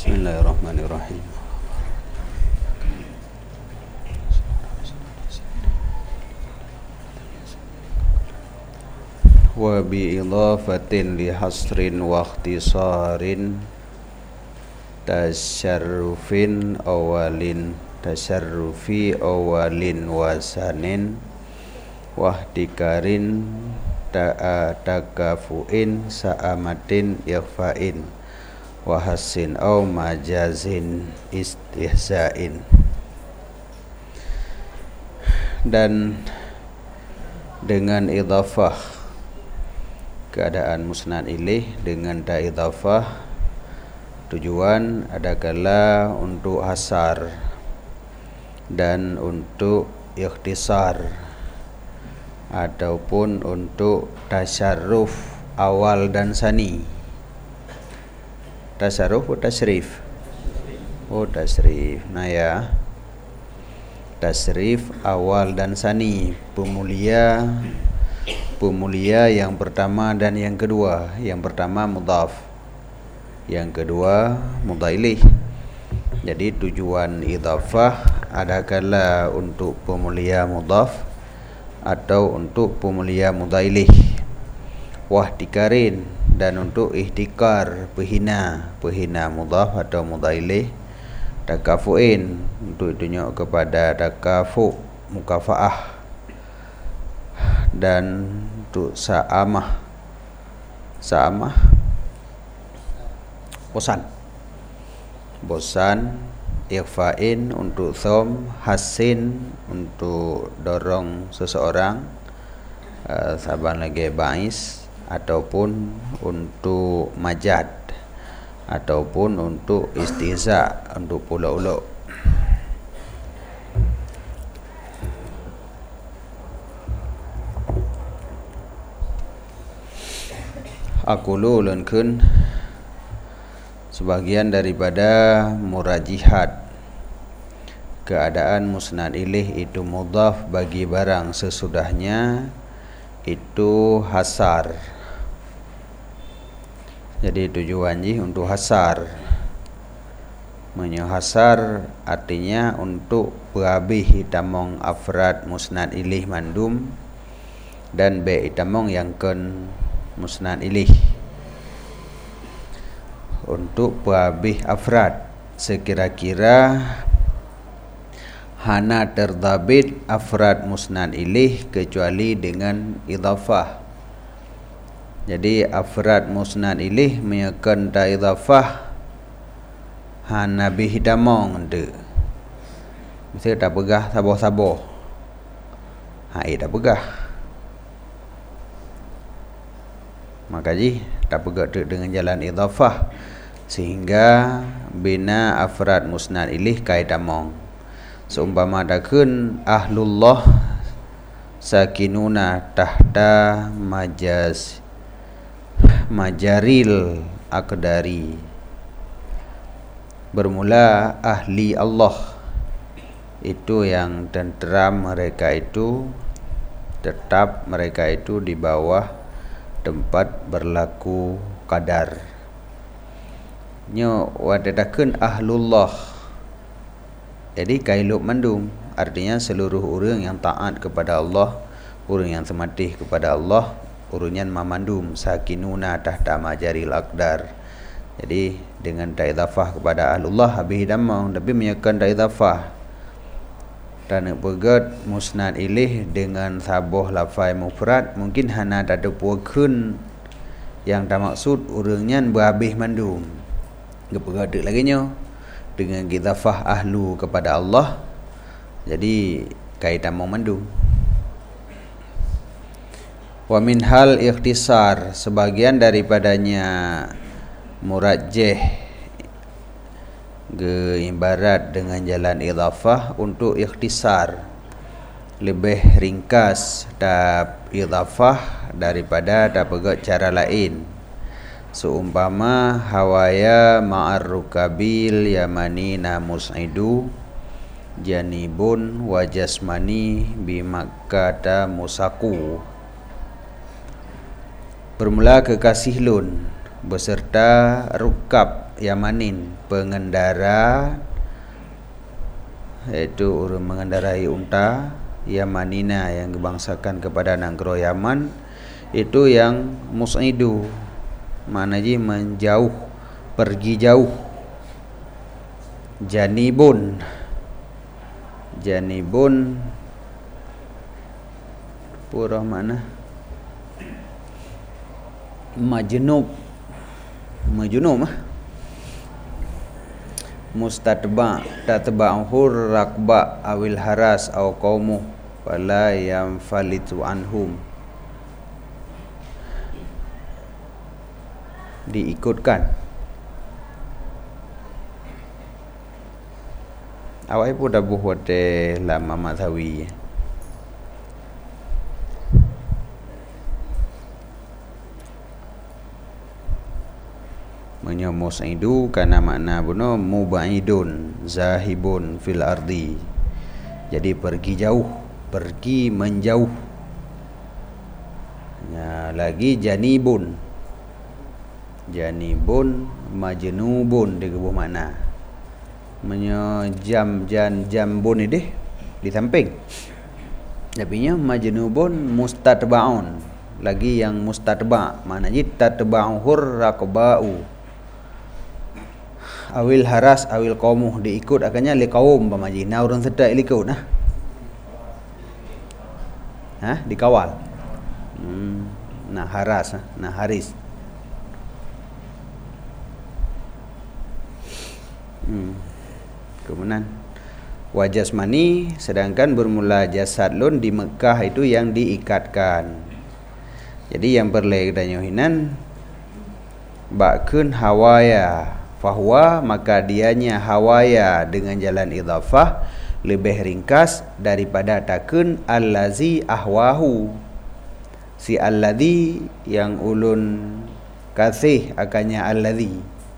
Bismillahirrahmanirrahim. Wa bi idhafatin li hasrin wa ikhtisarin tasarrufi awalin wasanin wahdikarin takafuin sa'amatin ikhfain wahasin au majazin istihzain. Dan dengan idhafah keadaan musnad ilaih dengan ta idhafah tujuan adalah untuk hasar dan untuk ikhtisar ataupun untuk tasyarruf awal dan sani. Tasarruf atau tasrif? Oh, tasrif. Nah ya, tasrif awal dan sani, pemulia yang pertama dan yang kedua. Yang pertama mudhaf, yang kedua mudhaf ilaih. Jadi tujuan idhafah adalah untuk pemulia mudhaf atau untuk pemulia mudhaf ilaih. Wahdikarin, dan untuk ihtikar, pehina mudhaf atau mudhaf ilaih. Takafuin, untuk tunjuk kepada takafu, mukafaah. Dan untuk sa'amah bosan, ikhfain untuk thom, hasin untuk dorong seseorang, saban lagi bais, ataupun untuk majad, ataupun untuk istihza, untuk pula-uluk. Aqulu lankeun sebagian daripada murajihat keadaan musnad ilaih itu mudhaf bagi barang sesudahnya itu hasar. Jadi tujuannya untuk hasar. Menyahasar artinya untuk berhabis itamong afrad musnad ilaih mandum dan be itamong yang ken musnad ilaih. Untuk berhabis afrad sekira-kira hana terdabit afrad musnad ilaih kecuali dengan idhafah. Jadi afrad musnad ilaih menyakan ta idhafah hana bih damong de. Mesti tak pegah saboh-saboh. Tak pegah. Maka tak pegah dengan jalan idhafah sehingga bina afrad musnad ilaih kai damong. Seumpama dakun ahlullah sakinuna tahta majaril akdari, bermula ahli Allah itu yang tenteram, mereka itu tetap, mereka itu di bawah tempat berlaku qadar. Nyo wadadakeun ahlullah, jadi kailuk mandum, artinya seluruh orang yang taat kepada Allah, orang yang sematih kepada Allah, urunyan mamandum sakinuna tahta majaril aqdar. Jadi dengan ta'idhafah kepada ahlullah habis damang, tapi menyakan ta'idhafah dan pegat musnad ilaih dengan saboh lafai mufrad, mungkin hana ada puakeun yang tak maksud urangnya berhabis mandum. Gepegat lagi nyo dengan idhafah ahlu kepada Allah, jadi kaitan mandum. Wa min hal ikhtisar, sebagian daripadanya murajjih ibarat dengan jalan idhafah untuk ikhtisar, lebih ringkas dap idhafah daripada dapat cara lain. Seumpama hawaya ma'ar rukabil yamanina mus'idu janibun wa jasmani bi makkata musaku. Bermula kekasih lun beserta rukab yamanin, pengendara, iaitu orang mengendarai unta, yamanina yang dibangsakan kepada negara Yaman, itu yang mus'idu, maknanya menjauh, pergi jauh. Janibun pura mana? Majnub tatba'uhur rakba awil haras aw qaumu fala yanfalitu anhum, diikutkan. Awak pun dah buat lama mazhawi. Mus'idu kana makna buno mubaidun zahibun fil ardi, jadi pergi jauh, pergi menjauh. Ya, lagi janibun majnubun dia kebuh makna jambun ni deh di samping, tapi nya majnubun mustatba'un, lagi yang mustatba, maknanya tatba'uhur raqba'u awil haras awil qaumuh, diikut akannya li qaum pamaji, nah orang sedek ikut dikawal. Nah haras, nah haris. Kemudian wajasmani, sedangkan bermula jasad lun di Mekah itu yang diikatkan. Jadi yang berledayohinan bakun hawaya fahuwa, maka dianya hawaya dengan jalan idhafah lebih ringkas daripada takun allazi ahwahu, si allazi yang ulun kasih akannya allazi,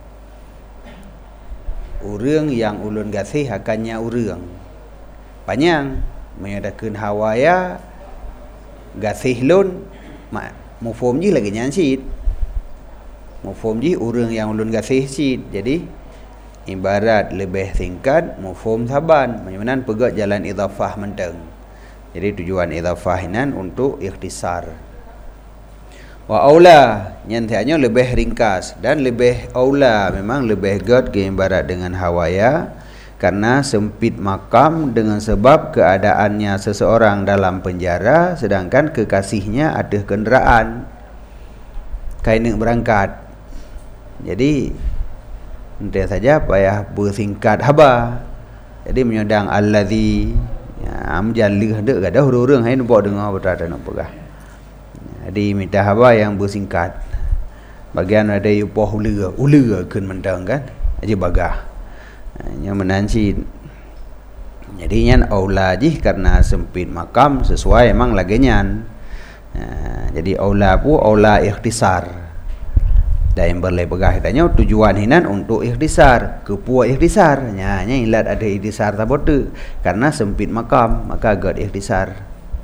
urang yang ulun kasih akannya urang. Panjang menyatakan hawaya kasih lun mufhum je lagi nyansit, mufhum je urang yang ulun kasih sid. Jadi ibarat lebih singkat mufhum saban, macam pegat jalan idhafah menteng. Jadi tujuan idhafah inan untuk ikhtisar. Wa aula nyantianya lebih ringkas, dan lebih aula memang lebih gad ke ibarat dengan hawaya, karena sempit makam dengan sebab keadaannya seseorang dalam penjara sedangkan kekasihnya ada kenderaan kain berangkat. Jadi entah saja payah bersingkat haba. Jadi menyodang allazi amjalih dak gadah urang hai nampak dengar berada nak pegah. Jadi minta haba yang bersingkat. Bagian ada upah ulega keun mendang kan aja bagah. Yang menanci. Jadi nyan aula jih karena sempit makam sesuai emang lagenyan. Jadi aula pu aula ikhtisar. Dan yang berlai pegah katanya tujuan hinan untuk ikhtisar, kepuak ikhtisar. Nya ilat ada ikhtisar tabote karena sempit makam, maka agak ikhtisar.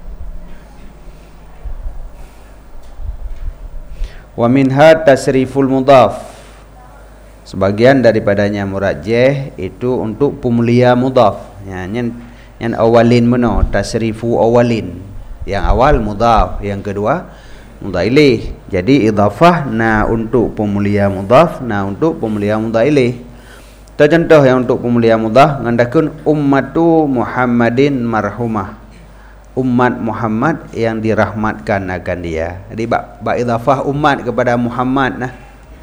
Wa minha tasriful mudhaf, sebagian daripadanya murajjah itu untuk pemulia mudhaf. Yang awalin meno tasrifu awalin, yang awal mudhaf, yang kedua mudhaf ilaih. Jadi idhafah na untuk pemulia mudhaf, na untuk pemulia mudhaf ilaih. Contoh yang untuk pemulia mudhaf ngandakun ummatu Muhammadin marhumah, umat Muhammad yang dirahmatkan akan dia. Jadi bak idhafah umat kepada Muhammad nah.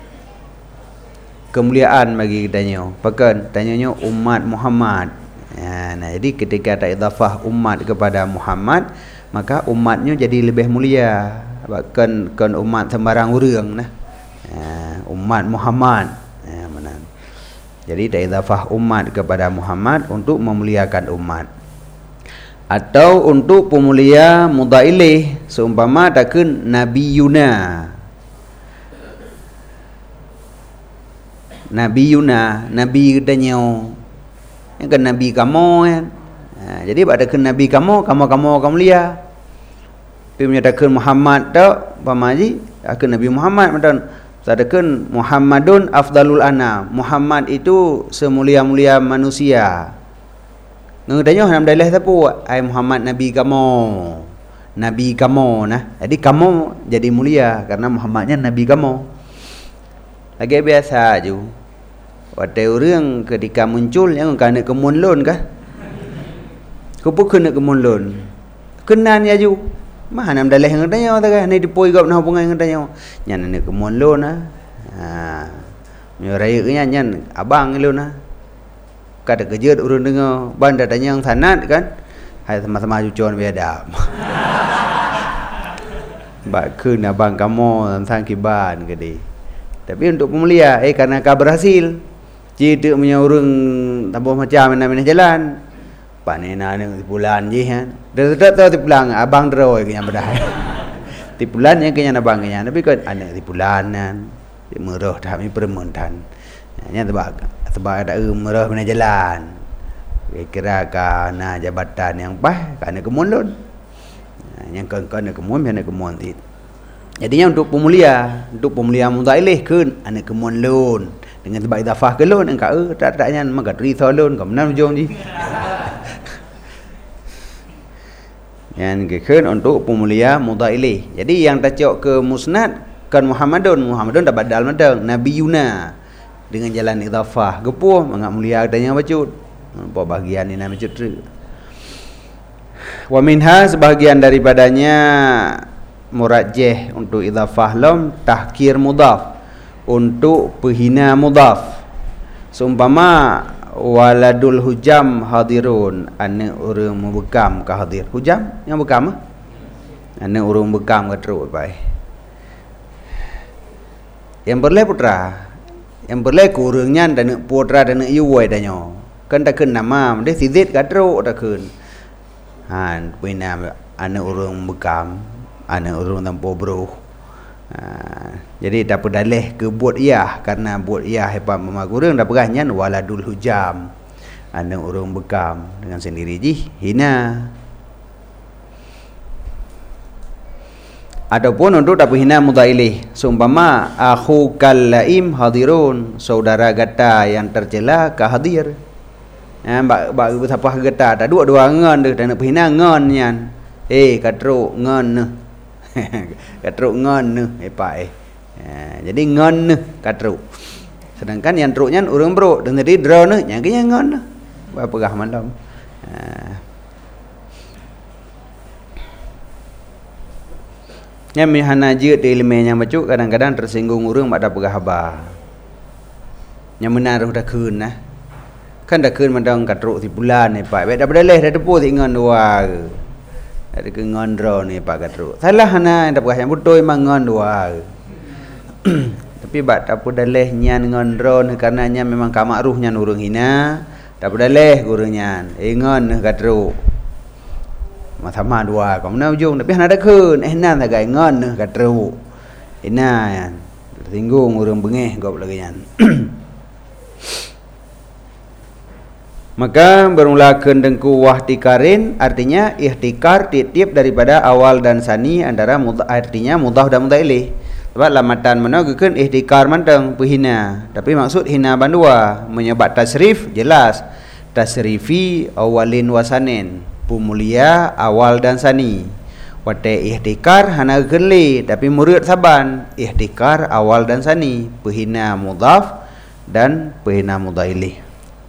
Kemuliaan bagi kitanya. Pakan tanyanya umat Muhammad. Nah, jadi ketika tak idhafah umat kepada Muhammad, maka umatnya jadi lebih mulia. Bahkan umat sembarang urang nah. Umat Muhammad. Jadi tak idhafah umat kepada Muhammad untuk memuliakan umat. Atau untuk pemulia mudhaf ilaih, seumpama takun nabiyuna. Nabiyuna, nabi katanya. Yang kan nabi kamu kan. Jadi pada ke nabi kamu mulia. Tapi menyatakan Muhammad tak pamaji akan Nabi Muhammad macam Tadakan Muhammadun afdalul anam. Muhammad itu semulia-mulia manusia. Ngedanyo dalam dalih tapu ai Muhammad nabi kamu. Nabi kamu nah. Jadi kamu jadi mulia karena Muhammadnya nabi kamu. Lagi biasa aju. Waktu orang ketika muncul yang kena kemunlun kah? Kupu kena kemunlun. Kenan ya aju. Mah nam dalih ngedanyo ta ni dipoi gap nah hubungan ngedanyo. Nyan ni kemunlun ah. Ha. Nyorai nyan abang lu nah. Kada kejut urun dengar ban datanya yang sanad kan. Hai sama-sama cucuan beda. Bak keun abang kamu tentang kiban gede. Tapi untuk pemulia karena kau berhasil. Jadi punya urang tambah macam mana jalan. Panena ni bulan je kan. Dah ti pulang abang droi kenya bedah. Ti bulan yang kenya abang kenya tapi kan anak ti bulanan. Merah dah mi permentan. Nya tebak ada merah mana jalan. Kira kana jabatan yang pas kana kemunlun. Yang kana kemun kana kemun ti. Jadinya untuk pemulia mutailih keun ana kemunlun. Dengan sebab idafah ke lun engkau tak-taknya magat rithau lun kau menang jong ji. Yang keun untuk pemulia mutailih. Jadi yang tacok ke musnad kan Muhammadun dah badal madang Nabi Yuna dengan jalan idafah gepuh mangak mulia katanya bacut. Apa bahagian ni nama cutri. Wa minha sebahagian daripadanya murajjih untuk idafah lam tahkir mudhaf untuk penghina mudhaf. Seumpama waladul hujam hadirun anak orang membekam ke hadir. Hujam yang bekam anak orang bekam ke teruk baik. Yang berlai putra, yang berlai kurangnya dan putra dan yuwai danyo. Kan tak kena nama, dia sidit ke teruk tak kena. Han punya anak orang bekam, anak orang tanpa bro. Jadi dapat dalih ke buat iyah karena buat iyah hebat memagurang dapat ganyan waladul hujam anak orang bekam dengan sendiri ji hina. Ataupun untuk dapat hina mudzailih seumpama akhu kallaim hadirun saudara gata yang tercela ke hadir. Bak betapa gata tak dua ngan dah nak hina ngan nyan. Katruk ngan katruk ngan epai. Jadi ngan katruk. Sedangkan yang truknya orang bro dan jadi draw ne yang kenya ngan. Apa gah malam. Yang mihana jeut di ilmunya macuk kadang-kadang tersinggung orang mak dapat khabar. Yang benar dah keun nah. Kan dah keun mandang katruk ti bulan epai. Baik dah berdalih dah tepu ti ngan dua. Ada ke ngan draw ni pak katruk. Salah hana dapat yang betul memang ngan dua. Tapi bat dapat dalih nyan ngan draw ni karenanya memang kamakruhnya urang hina. Dapat dalih gurunya. Ngan katruk. Sama dua kau mana ujung tapi hana ada keun nan tak ngan katruk. Ina tersinggung urang bengeh kau lagi nyan. Maka bermulakan dengku wahtikarin artinya ihtikar tiap-tiap daripada awal dan sani antara artinya mudhaf dan mudzailih. Sebab lamatan mana gekeun ihtikar manteng penghina. Tapi maksud hina bandua menyebab tasrif jelas. Tasrifi awalin wasanin. Pemulia awal dan sani. Wate ihtikar hana geli tapi murid saban. Ihtikar awal dan sani. Penghina mudhaf dan penghina mudzailih.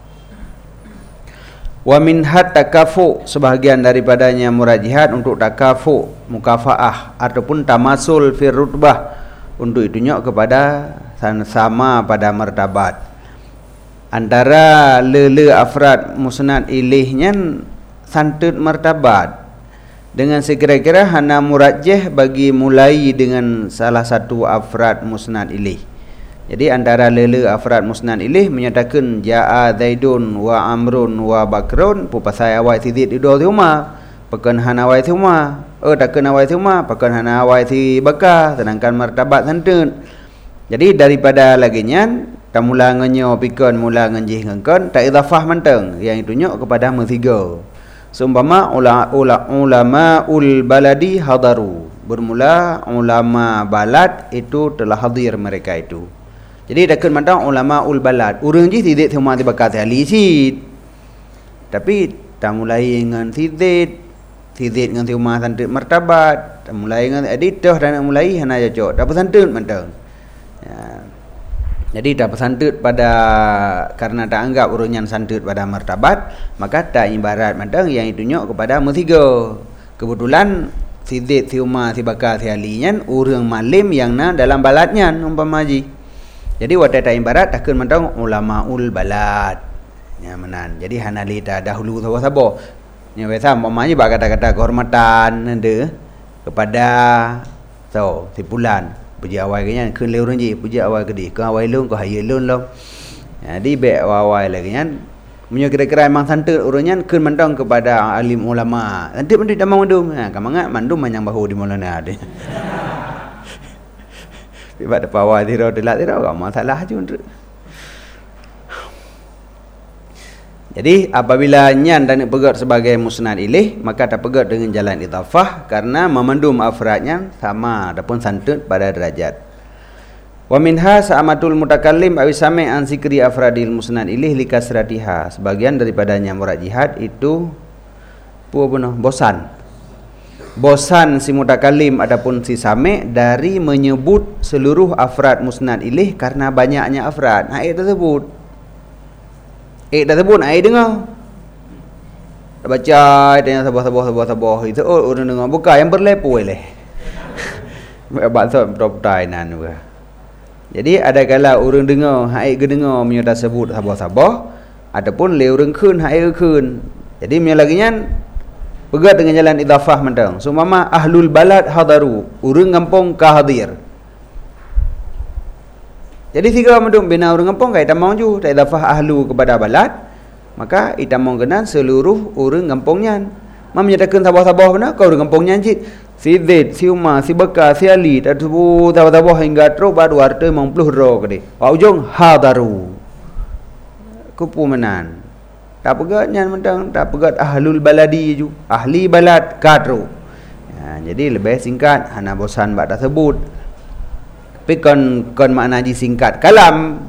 Wa min hat takafu sebahagian daripadanya murajihat untuk takafu mukafaah ataupun tamasul fir rutbah untuk itunya kepada sama pada martabat antara lele afrad musnad ilihnya santut martabat dengan sekira-kira hana murajjih bagi mulai dengan salah satu afrad musnad ilih. Jadi antara lele afrad musnad ilih menyatakan jaa Zaidun wa Amrun wa Bakrun pupasai awai sidit di dua rumah pekan hana awai rumah takkan awai rumah pekan hana awai si Bakar sedangkan martabat santun. Jadi daripada laginya tamula ngenyo pikon mula ngenjih ngengkon tak idafah manteng yang itunya kepada metiga. Seumpama ulama ul baladi hadaru bermula ulama balad itu telah hadir mereka itu. Jadi dakun mandang ulama ul balad urang ji tidak semua dibakar ahli sid. Tapi tak mulai dengan tidak dengan semua santut martabat, tak mulai dengan editor dan mulai hana jocok. Dapat santut mandang. Ya. Jadi dapat santut pada karena tak anggap urunyan santut pada martabat, maka tak ibarat mandang yang ditunjuk kepada mutiga. Kebetulan sidik siuma si bakar si alinya urang malim yang na dalam baladnya umpama haji. Jadi wadah tak ibarat takkan mandang ulamaul balad. Ya menan. Jadi hanalita dahulu sabo-sabo. Nya biasa umpamanya bak kata-kata kehormatan nende kepada si bulan puji awal kenyan keun leu renji puji awal gede ke awal leu ke hayeu leu long. Jadi be awal lagi nyan munyo kira-kira memang santut urunyan keun mandang kepada alim ulama. Nanti mandi damang mandum. Ha kamangat mandum manyang bahu di molana ade. Bibat pawai tiro delat tiro masalah je. Jadi apabila nyan dan pegat sebagai musnad ilih, maka tak pegat dengan jalan idhafah karena memandum afradnya sama adapun santut pada derajat. Wa minha sa'amatul mutakallim aw sami' an zikri afradil musnad ilih likasratiha. Sebagian daripadanya murad jihad itu bosan. Bosan si mutakallim adapun si sami' dari menyebut seluruh afrad musnad ilih karena banyaknya afrad. Ayat tersebut dah sebut ai dengar. Dah baca tanya sabah itu orang dengar bukan yang berlepoi leh. Bahasa protai nan juga. Jadi ada kala orang dengar ai gedengar menyata sebut sabah ataupun le orang keun ai keun. Jadi punya laginya pegat dengan jalan idhafah mentang. Sumama ahlul balad hadaru, urang kampung ka hadir. Jadi tiga mendung bina orang kampung kai tamang ju tak idafah ahlu kepada balad, maka itamong kenan seluruh orang kampungnya. Mam menyatakan sabah-sabah benar kau orang kampungnya cik. Si Zaid, si Umar, si Bakar, si Ali tak sebut sabah-sabah hingga terus baru harta 50 ro kede. Wa ujung hadaru. Kupu menan. Tak pegatnya mentang tak pegat ahlul baladi ju. Ahli balad kadro. Ya, jadi lebih singkat hana bosan bak tak sebut. Tapi kon makna ji singkat kalam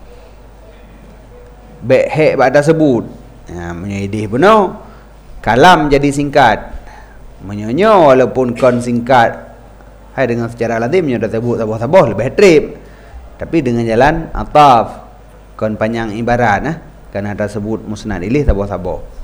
be hek pada sebut menyedih benar kalam jadi singkat menyonyo walaupun kon singkat hai dengan secara lazimnya dah sebut sabah-sabah lebih trip tapi dengan jalan ataf kon panjang ibarat kan ada sebut musnad ilih sabah-sabah.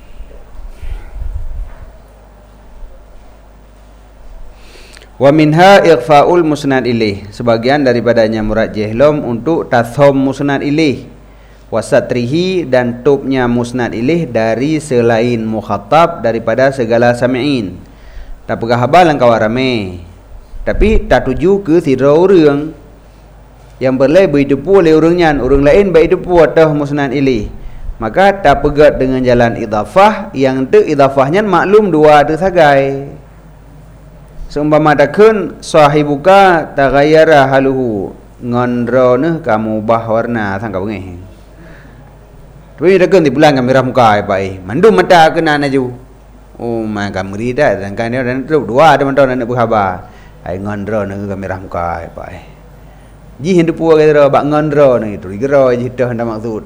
Wa minha ikhfaul musnad ilih. Sebagian daripadanya murad jihlom untuk tathom musnad ilih wasatrihi dan tubnya musnad ilih dari selain mukhatab daripada segala sami'in. Tak pegah habal langkau rame. Tapi tak tuju ke sira orang yang berlai berhidupu oleh orangnya, orang lain berhidupu atas musnad ilih. Maka tak pegat dengan jalan idhafah yang tu idhafahnya maklum dua tu sagai. Seumpama takun sahibuka taghayyara haluhu ngandro ne kamu ubah warna sangka bengih. Tapi takun di bulan kamera muka pai. Mandum mata kena naju. Oh man kameri dah dan kan dia dan dua ada mentau nak berkhabar. Ai ngandro ne kamera muka pai. Ji hendak puak kira bak ngandro ne itu. Kira ji dah hendak maksud.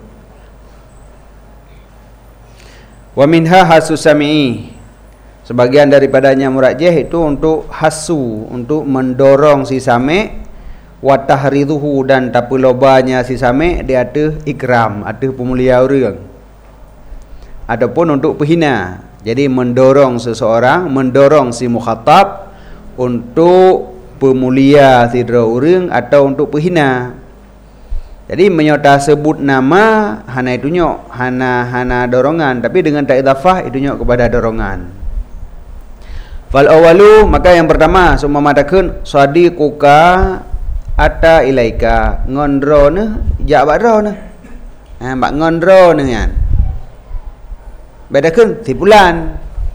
Wa minha hasusami. Sebagian daripadanya murajih itu untuk hasu, untuk mendorong si sami' wa tahriduhu dan tapulobanya si sami' dia ada ikram, ada pemulia orang. Adapun untuk penghina. Jadi mendorong seseorang, mendorong si mukhatab untuk pemulia si orang atau untuk penghina. Jadi menyota sebut nama hana itu nyok, hana dorongan, tapi dengan tak idhafah itu nyok kepada dorongan. Fal awalu maka yang pertama semua matakeun sadiquka ata ilaika ngondro ne jak bakro ne. Bak ngondro ne kan. Bedakeun sipulan.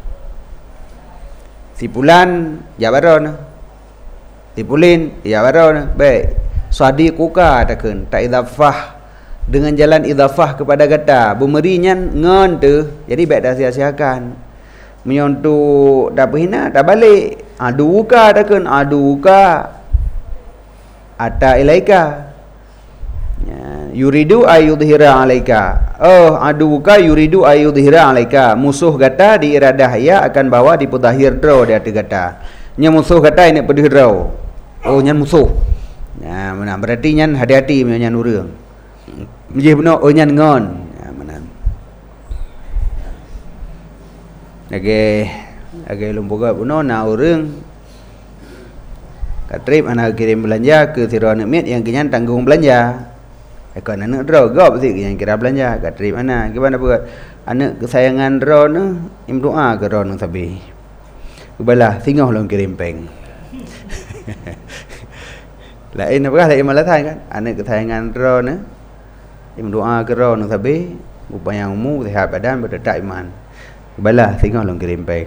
Sipulan jak bakro ne. Sipulin jak bakro ne. Baik. Sadiquka takeun tak idhafah dengan jalan idhafah kepada kata bumerinya ngon tu jadi baik dah sia-siakan. menyontu dah berhina dah balik aduka dah kan aduka ata ilaika yuridu ayudhira alaika aduka yuridu ayudhira alaika musuh kata di iradah ya akan bawa di pudahir draw dia kata nya musuh kata ini pedih draw nyan musuh mana berarti nyan hati-hati nyan urang je benar nyan ngon mana Age lumpuga puno na urang katrip anak kirim belanja ke siro anak mit yang kenyan tanggung belanja. Ekor anak draw gop sih yang kira belanja katrip anak gimana buat anak kesayangan draw nu im doa ke draw nu sabi. Ubala singoh long kirim peng. Lain apa lain malah kan anak kesayangan draw nu im doa ke draw nu sabi upaya umum sehat badan berdetak iman. Balah tengok long kirim peng.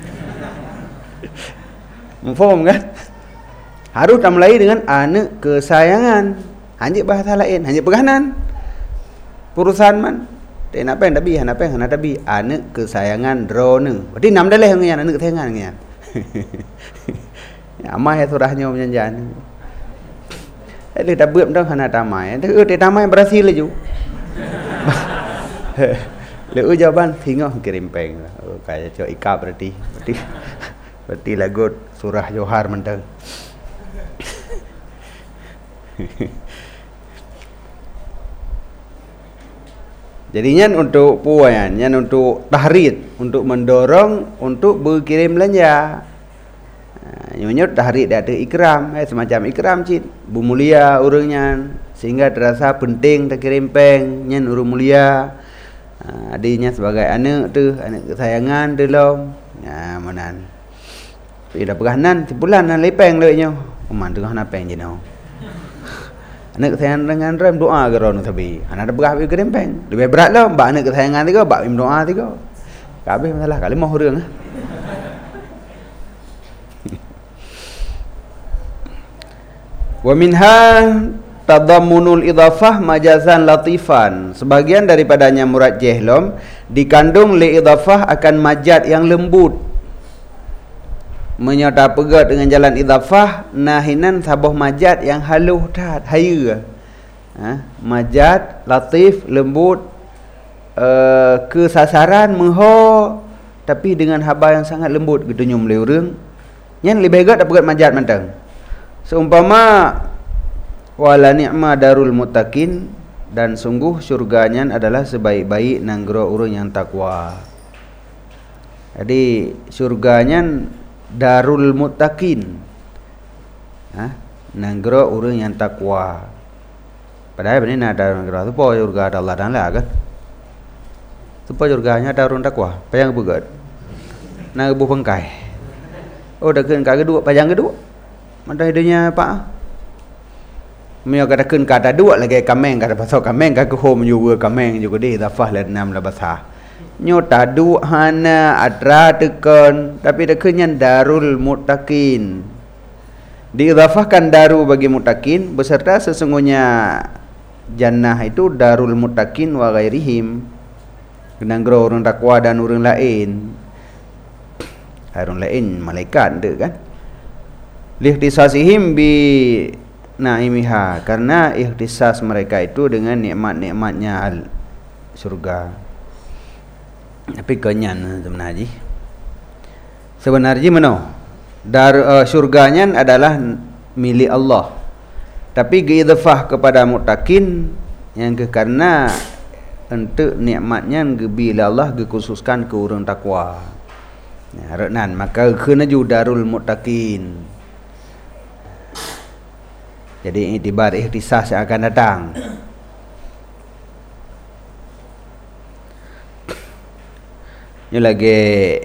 Faham kan? Harus tamlai dengan anak kesayangan. Hanya bahasa lain, hanya peganan. Perusahaan man. Tak nak peng tapi hana peng hana tapi anak kesayangan drone. Berarti nam dah leh ngan anak kesayangan ngan. Amai surahnya menjanjan. Ele dah buat dah hana tamai. Dia tamai Brazil laju. Lalu jawaban tengok kirim peng. Kayak cok ikap berarti lagu surah Johar mentang. Jadinya untuk puan, untuk tahrid, untuk mendorong untuk berkirim belanja. Nyonyot tahrid ada ikram, semacam ikram cit, bu mulia urangnya sehingga terasa penting terkirim peng, nyen urang mulia. Adanya sebagai anak tu, anak kesayangan tu lom. Manan. Ida peganan sebulan nan lepeng leknya. Uman tengah na peng jenau. Anak kesayangan dengan rem doa ke ron sabi. Anak ada begah ke peng. Lebih berat lah bak anak kesayangan tiga, bak im doa tiga. Kabeh masalah kali mau reung. Wa minha tadammunul idhafah majazan latifan. Sebagian daripadanya murad jehlom dikandung li idhafah akan majaz yang lembut. Menyata pegat dengan jalan idhafah nahinan sabah majaz yang haluh tat haya. Majaz latif lembut ke sasaran mengho tapi dengan haba yang sangat lembut gitu nyum le urang. Nyan lebih pegat pegat majaz mantang. Seumpama wala ni'ma darul muttaqin dan sungguh syurganya adalah sebaik-baik nanggro urang yang takwa. Jadi syurganya darul muttaqin. Nanggro urang yang takwa. Padahal ini ada nanggro tu po syurga ada Allah dan lah kan. Supaya syurganya darul takwa. Payang begat. Nang bu pengkai. Oh dah keun ka kedua, payang kedua. Mana hidupnya pak? Mio katakan kata dua lagi kameng kata pasal kameng kata home juga kameng juga deh dafah le enam la basah. Nyota dua hana adra tekan tapi tekannya darul muttaqin. Diidhafahkan daru bagi muttaqin beserta sesungguhnya jannah itu darul muttaqin wa ghairihim. Kenanggro orang takwa dan orang lain. Orang lain malaikat dek kan. Lihtisasihim bi naimiha karena ikhtisas mereka itu dengan nikmat-nikmatnya surga. Tapi kenyan sebenarnya. Sebenarnya mana? Surganya adalah milik Allah. Tapi geidhafah kepada muttaqin yang karena untuk nikmatnya bila Allah dikhususkan ke orang takwa. Reknan maka kena juga darul muttaqin. Jadi itibar ikhtisas yang akan datang. Ini lagi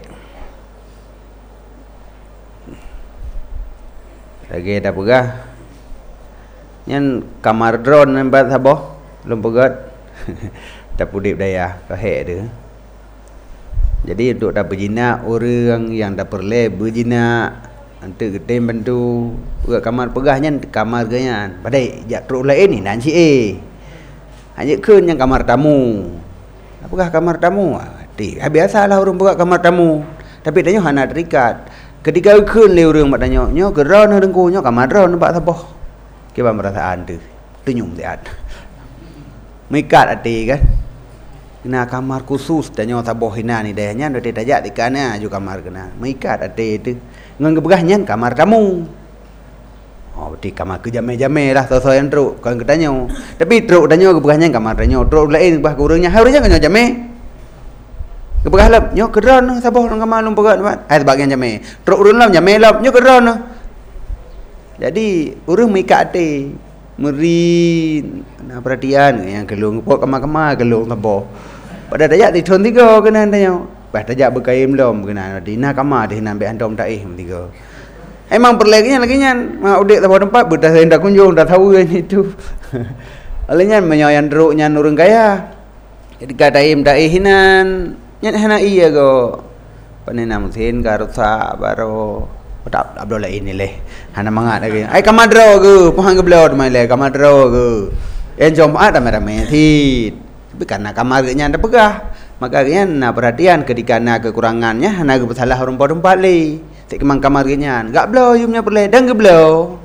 dah pegah. Yang kamar drone nampak saboh belum pegat. Tak pudip daya kahek dia. Jadi untuk tak berzina orang yang tak perle berzina nanti getem bantu buat kamar pegahnya kamar ganyan badai jak teruk lain ni nan si hanya keun yang kamar tamu apakah kamar tamu ti biasalah orang buat kamar tamu Tapi tanya hana terikat. Ketika keun leu reung mak tanya, nyo geron dengku nyo kamar ron nampak saboh. Ke perasaan tu. Tunyum tiat. Mikat ati kan. Kena kamar khusus tanya saboh hina ni dehnya do tajak tikana ju kamar kena. Mikat ati tu. Ngan gebegahnya kamar tamu. Oh, berarti kamar ke jame-jame lah so yang teruk kalau katanya. Tapi teruk tanya gebegahnya kamar tanya. Teruk lain bah kurangnya harusnya kena jame. Gebegah lap nyo keron saboh nang kamar lum pegat mat. Ai sebagian jame. Teruk urun lam jame lap nyo keron. Jadi urang mikat ati. Meri nak perhatian yang kelung pok kamar-kamar kelung saboh. Pada tajak di thon tiga kena tanya. Bah tajak berkaim lom kena di na kamar di nan be antom taih tiga. Emang perleginya lagi nyan, mak udik saboh tempat bedah hendak kunjung dah tahu kan itu. Alenya menyoyan teruknya urang kaya. Jadi kataim taih hinan nyat hana iya go. Panena mungkin karusa baro tak abdo la ini leh. Hana mangat lagi. Ai kamadro ke, pohang ke blod mai leh kamadro ke. En jom ada rame-rame tit. Tapi karena kamar nya anda pegah, maka nya na perhatian ketika na kekurangannya hana ke salah orang tempat le. Tik kemang kamar nya, gak blow yumnya perle dan ge blow.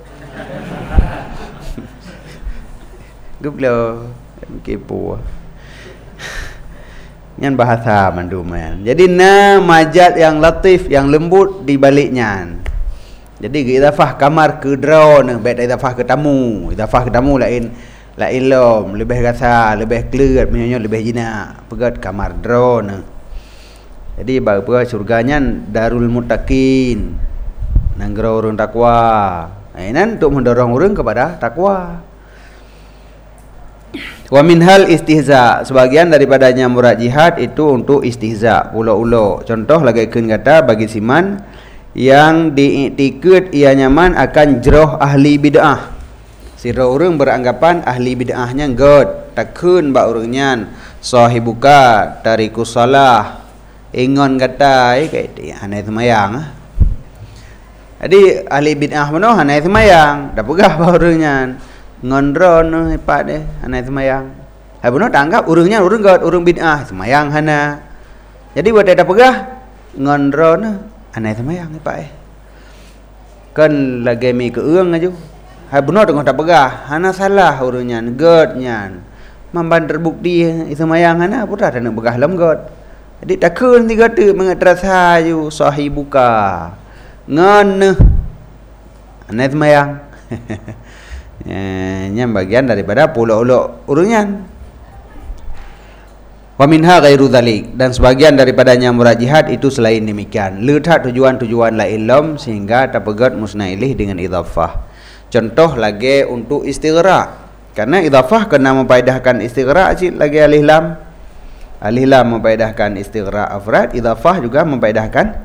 Ge blow. Kepo. Nyan bahasa manduman. Jadi na majat yang latif, yang lembut di baliknya. Jadi idafah kamar ke drone, beda idafah ke tamu. Idafah ke tamu lain lom, lebih rasa, lebih kleut, menyonya lebih jinak. Pegat kamar drone. Jadi bahawa surganya darul muttaqin. Nanggro urang takwa. Nan untuk mendorong urang kepada takwa. Wa min hal istihza, sebagian daripadanya murad jihad itu untuk istihza, ulo-ulo. Contoh lagi kata bagi siman yang diiktikad ia nyaman akan jeroh ahli bid'ah. Sira urang beranggapan ahli bid'ahnya god, takun ba urangnya sahibuka tarikus salah. Ingon kata kayak hanai semayang. Jadi ahli bid'ah mano hanai semayang, dah pegah ba urangnya. Ngondron hepat deh hanai semayang. Hai benar tanggap urangnya urang god urang bid'ah semayang hana. Jadi buat dah pegah ngondron hanai semayang hepat kan lagi mi ke urang aju. Hai benar tengah tak pegah hana salah urangnya godnya. Mamban terbukti semayang hana putra tak nak pegah lam god. Jadi takun tiga tu mengatrasa ju sahibuka. Ngan hanai semayang. Yang bagian daripada pulau-pulau urungan. Wa minha ghairu dzalik, dan sebagian daripadanya murad jihad itu selain demikian. Letak tujuan-tujuan lain lam sehingga terpegat musnah ilaih dengan idhafah. Contoh lagi untuk istighraq. Karena idhafah kena memfaedahkan istighraq cik lagi alif lam. Alif lam memfaedahkan istighraq afrad, idhafah juga memfaedahkan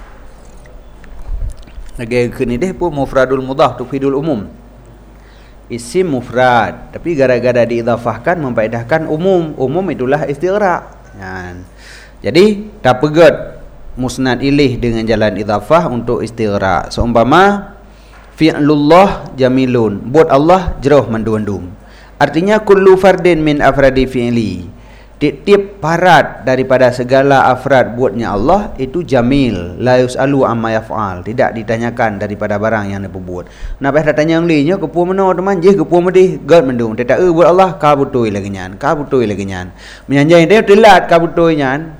lagi kini deh pun mufradul mudhaf tufidul umum. Isim mufrad, tapi gara-gara diidhafahkan memfaedahkan umum. Umum itulah istighraq. Jadi tak pegat musnad ilaih dengan jalan idhafah untuk istighraq. Seumpama fi'lullah jamilun, buat Allah jeroh mandum-mandum. Artinya kullu fardin min afradi fi'li. Tiap parat daripada segala afrad buatnya Allah itu jamil, la yusalu amma yaf'al, tidak ditanyakan daripada barang yang dia buat. Nak payah tanya yang lainnya kepu mana teman je kepu medi god mendung tidak buat Allah ka butoi lagi nyan, ka butoi lagi nyan. Menyanjai dia telat ka butoi nyan.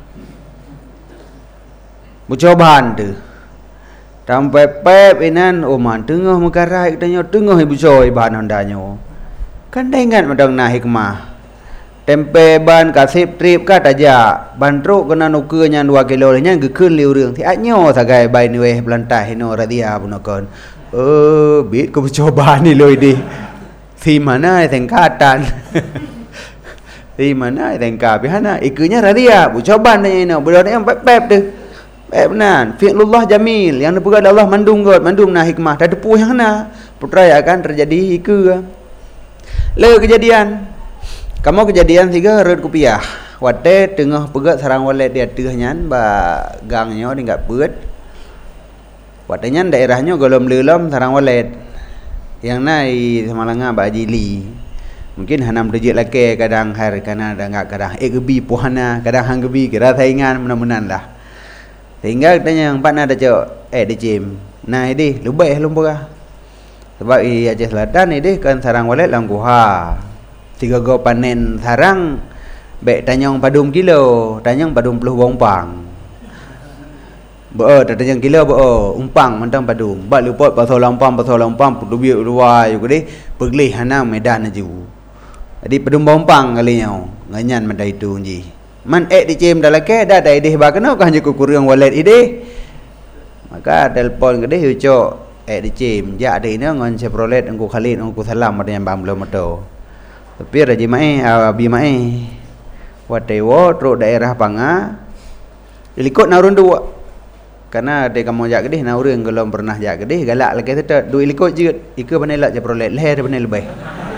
Bucoban tu. Sampai pep inan oman tengah mekarai tanya tengah ibu coy bahan hondanyo. Kan dah ingat madang na hikmah. Tempe ban kasip trip ka tajak ban truk kena nuke nya 2 kilo nya gekeun liu reung ti anyo sagai bai ni weh belantai no radia punakon bit ku coba ni loi di si mana tengkatan si mana tengka bihana ikunya radia bu coba ni no budak ni pep tu pep nan fi'lullah jamil yang dipegang Allah mandum god mandum na hikmah dah depu yang na putra akan terjadi iku le kejadian. Kamu kejadian 300 rupiah. Wate tengah pegat sarang walet dia tengahnya ba gangnya dia enggak beut. Watenya daerahnya golom lelom sarang walet. Yang naik Semalanga ba jili. Mungkin hanam dejek laki kadang har kana dah enggak kadang gebi puhana kadang hang gebi kira saingan menan-menan lah. Sehingga katanya yang partner ada cok di gym. Nah ini lebih lumpur. Sebab i Aceh Selatan ini kan sarang walet langkuha. 3 go panen sarang bek tanyong padum kilo, tanyong padum puluh bompang. Tanyong kilo umpang mentang padum. Bak lupot pasal lampang putu biuk luar you gede pergi hana medan aju. Jadi padum bompang kalinya nganyan menda itu ji. Man di gym dalake dah dai deh ba kenau kan je kurang walet ide. Maka telefon gede you cok di gym ja ada ini ngon Chevrolet angku Khalid angku Salam ada yang bang belum motor tapi raji mai abi mai watewo truk daerah panga ilikot naurun dua karena de kamu jak gede naurun belum pernah jak gede galak lagi tu du ilikot je ike panelak Chevrolet leher panel lebih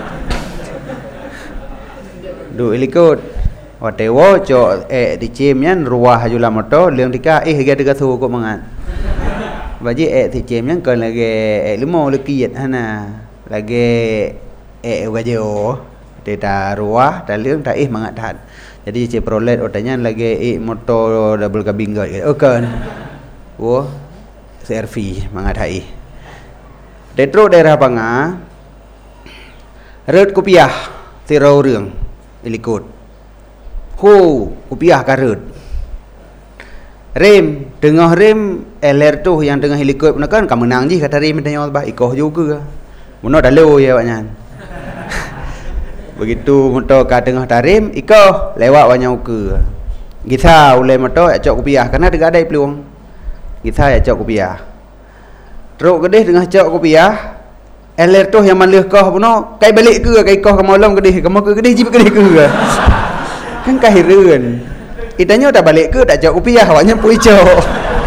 du ilikot watewo cok di gym yan ruah hajula motor leung tika harga 300 kok mangan Baji thì chém nhắn cần là ghê limo leki hana lagi wajeo ta ruah ta lương ta mangat jadi Chevrolet otanya lagi motor double cabin gad kan wo CRV mangat Tetro daerah panga reut kopiah tirau reung ilikut kopiah karut rem tengah rem LR tu yang tengah helikop kan kamu menang je kata rem tanya bah ikoh juga mono dah lo ya waknya begitu motor ka tengah tarem ikoh lewat waknya ke kita ulai motor cok kopiah karena dekat ada peluang kita cok kopiah truk gede tengah cok kopiah LR tu yang malih koh mono kai balik ke kai koh kamu long gede kamu ke gede jip gede ke kan kahireun itanya dah balik ke tak jauh rupiah awaknya pui cok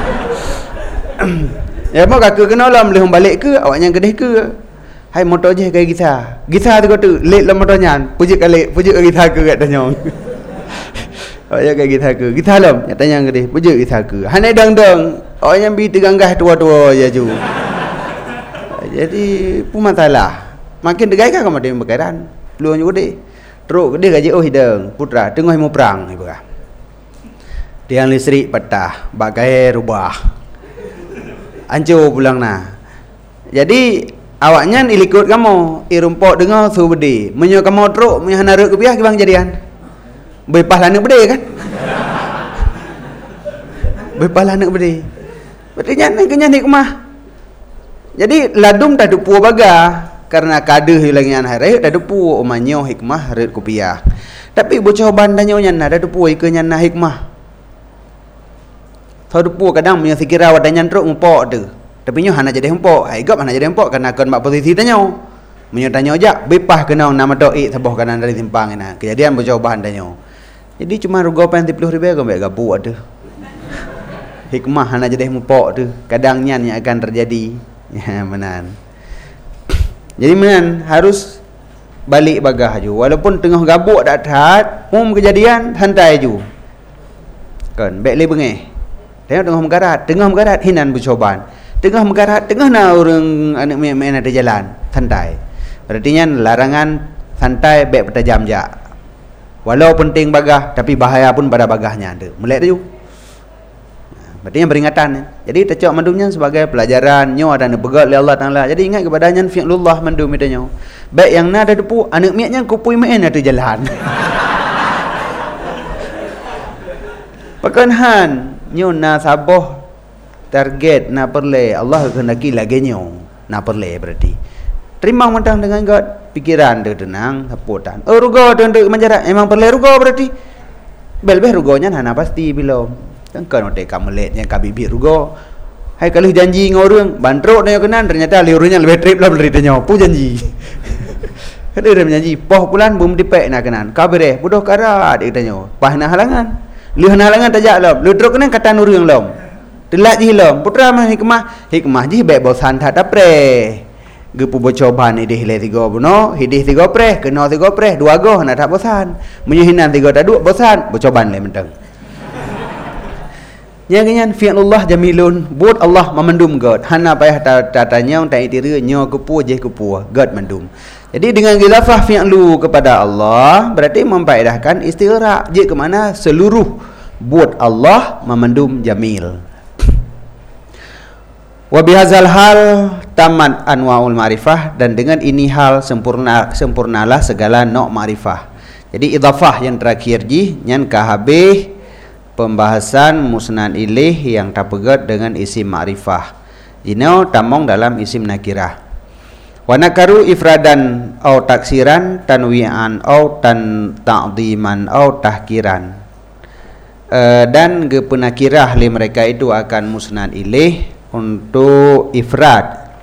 ya mau kakak kena lah boleh balik ke awaknya gede ke hai motor je kayak kita tu tu late lah motornya puji ke kita ke kat tanya awaknya kayak kita lah tanya gede puji kita ke hanai dang awaknya bi teganggah tua-tua je ju jadi pun masalah makin degai kan kamu ada yang berkaitan luang juga deh teruk gede gaji hidang putra tengah mau perang ibu kah tiang listrik patah bagai rubah hancur pulang nah jadi awaknya ilikut kamu irumpok dengar suruh bedi menyo kamu truk menyo hanarut kebiah kibang jadian bepah lanak bedi kan bepah lanak bedi berarti nyan hikmah jadi ladum tak dupu baga karena kade hilangnya hari tak dupu omanyo hikmah red kopiah tapi bocah bandanyo nyan ada dupu ikenya na hikmah Thau dupu kadang punya sekira wadanya truk empok tu. Tapi nyo hana jadi empok. Hai gap hana jadi empok karena kon mak posisi tanyo. Menyo tanyo jak bepah kena nama doi saboh kanan dari simpang ina. Kejadian bercobahan tanyo. Jadi cuma rugo pen 30,000 ko mek gabu ada. Hikmah hana jadi empok tu. Kadang nyan yang akan terjadi. Ya menan. Jadi menan harus balik bagah ju. Walaupun tengah gabuk dak tahat, kejadian santai ju. Kan bek le bengeh. Tengah menggarat hinan bercobaan tengah menggarat tengah na orang anak main ada jalan santai artinya larangan santai baik bertajam jak walau penting bagah tapi bahaya pun pada bagahnya ada mulai tu berarti peringatan jadi tecok mandumnya sebagai pelajaran nyo ada begat oleh Allah Taala jadi ingat kepadanya fi'lullah mandum itu baik yang na ada depu anak miaknya kupui main ada jalan pakanhan nyo na saboh target na perle Allah kehendaki lagi nyo na perle berarti terima mentang dengan God pikiran dia tenang saputan rugo tu untuk menjarak emang perle rugo berarti bel-bel rugonya hana pasti belum kan kan otek kameletnya kabibi rugo hai kalau janji ngorang bantruk dia kenan ternyata liurnya lebih trip lah beritanya pu janji kada dia janji poh bulan bum dipek nak kenan kabere bodoh karat dia tanya pahna halangan Liu halangan tajak lom, liu truk kena kata nurung lom. Telak ji lom, putra mah hikmah ji baik bosan tak pre. Gepu bocobaan ide hilai 3 buno, hidih 3 pre, kena 3 pre, 2 go nak tak bosan. Menyuhinan 3 tak duk bosan, bocobaan le mentang. Yang kenyan fi'lullah jamilun, buat Allah memendum God. Hana payah tatanya untuk itira nyo kepu je kepu, God mendum. Jadi dengan khilafah fi'lu kepada Allah berarti memfaedahkan istighraq je ke mana seluruh buat Allah memendum jamil. Wa bihadzal hal tamat anwaul ma'rifah, dan dengan ini hal sempurnalah segala nok ma'rifah. Jadi idhafah yang terakhir nyan habis pembahasan musnad ilaih yang tapegat dengan isim ma'rifah. Ini tamong dalam isim nakirah. Wa nakaru ifradan au taksiran, tanwi'an au ta'dhiman au tahkiran. Dan penakirah li mereka itu akan musnad ilaih untuk ifrad,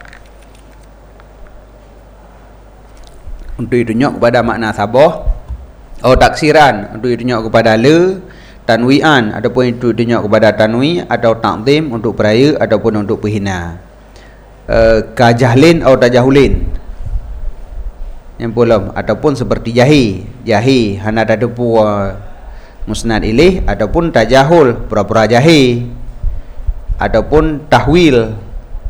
untuk ditunjuk kepada makna sabah, atau taksiran untuk ditunjuk kepada le, tanwi'an ataupun itu ditunjuk kepada tanwi, atau ta'zim untuk peraya ataupun untuk penghina, kajahlin atau tajahulin yang belum, ataupun seperti jahi hana ada musnad ilaih, ataupun tajahul pura-pura jahi, ataupun takhwif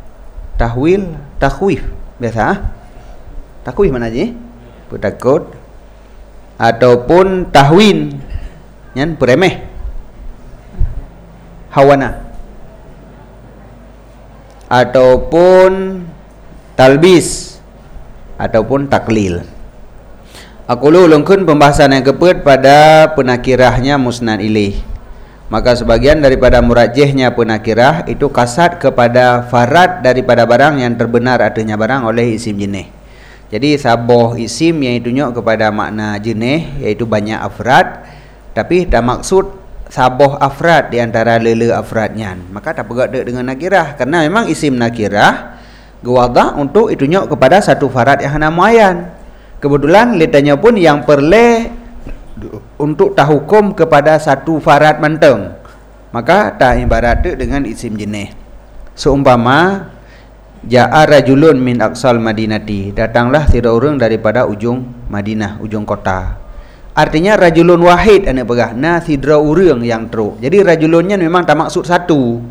biasa takhwif mana je takut, ataupun tahwin yang beremeh, hawana, ataupun talbis, ataupun taklil. Aku ulungkan pembahasan yang keempat pada penakirahnya musnad ilaih. Maka sebagian daripada murajihnya penakirah itu kasat kepada farad daripada barang yang terbenar adanya barang oleh isim jenis. Jadi sabah isim yang ditunjuk kepada makna jenis, iaitu banyak afrad, tapi tak maksud sabah afrad di antara lele afradnya, maka tak pegat dengan nakirah, karena memang isim nakirah gawadah untuk ditunjuk kepada satu farad yang hana muayyan. Kebetulan letanya pun yang perle untuk tahukum kepada satu farad manteng, maka tak ibarat dengan isim jenis. Seumpama ja'a rajulun min aqsal madinati, datanglah tiada orang daripada ujung Madinah, ujung kota. Artinya rajulun wahid ane pegah, na sidra orang yang teruk. Jadi rajulunnya memang tak maksud satu,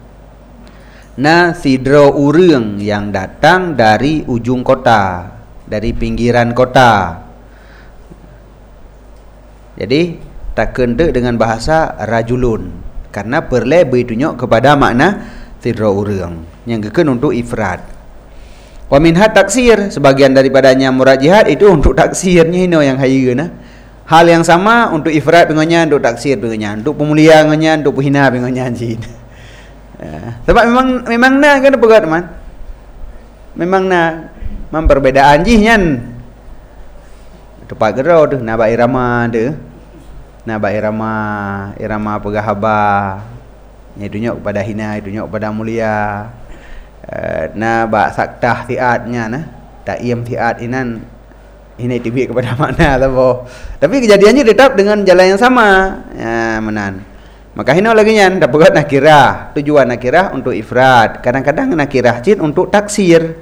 na sidra orang yang datang dari ujung kota, dari pinggiran kota. Jadi tak kena dengan bahasa rajulun, karena perle bertunjuk kepada makna sidra orang yang kekena untuk ifrad. Wa minha taksir, sebagian daripadanya murajihat itu untuk taksirnya ini yang haya nah. Hal yang sama untuk ifrad dengannya, untuk taksir dengannya, untuk pemulia dengannya, untuk penghina dengannya jin. Sebab memang nah kan pegat teman. Memang nah memperbedaan jihnya. Tepat gerau tu naba irama tu. Naba irama pegahaba. Yang tunjuk kepada hina, tunjuk kepada mulia. Naba saktah tiatnya nah. Ta'im tiat inan ini tibik kepada makna apa. Tapi kejadiannya tetap dengan jalan yang sama. Ya, menan. Maka hina lagi nyan dapat nakirah. Tujuan nakirah untuk ifrad. Kadang-kadang nakirah cit untuk taksir.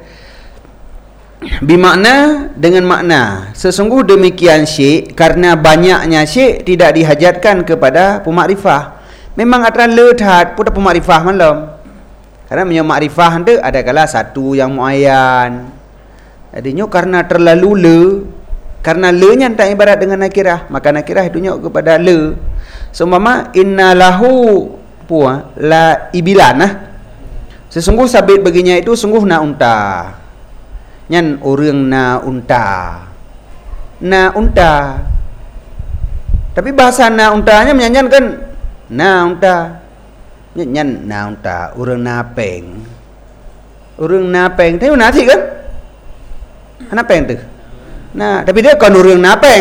Bimakna dengan makna. Sesungguh demikian syek, karena banyaknya syek tidak dihajatkan kepada pemakrifah. Memang aturan lethat pun pemakrifah malam. Karena punya makrifah tu ada kala satu yang muayyan. Jadinya karena terlalu le, karena le nya tak ibarat dengan nakirah, maka nakirah tunjuk kepada le. Seumpama inna lahu puah la ibilan nah. Sesungguh sabit baginya itu sungguh na unta. Nyan orang na unta. Na unta. Tapi bahasa na untanya menyanyikan kan na unta. Nyan na unta, orang na peng. Orang na peng tu nanti kan? Ana peng tu. Nah, tapi dia kan orang na peng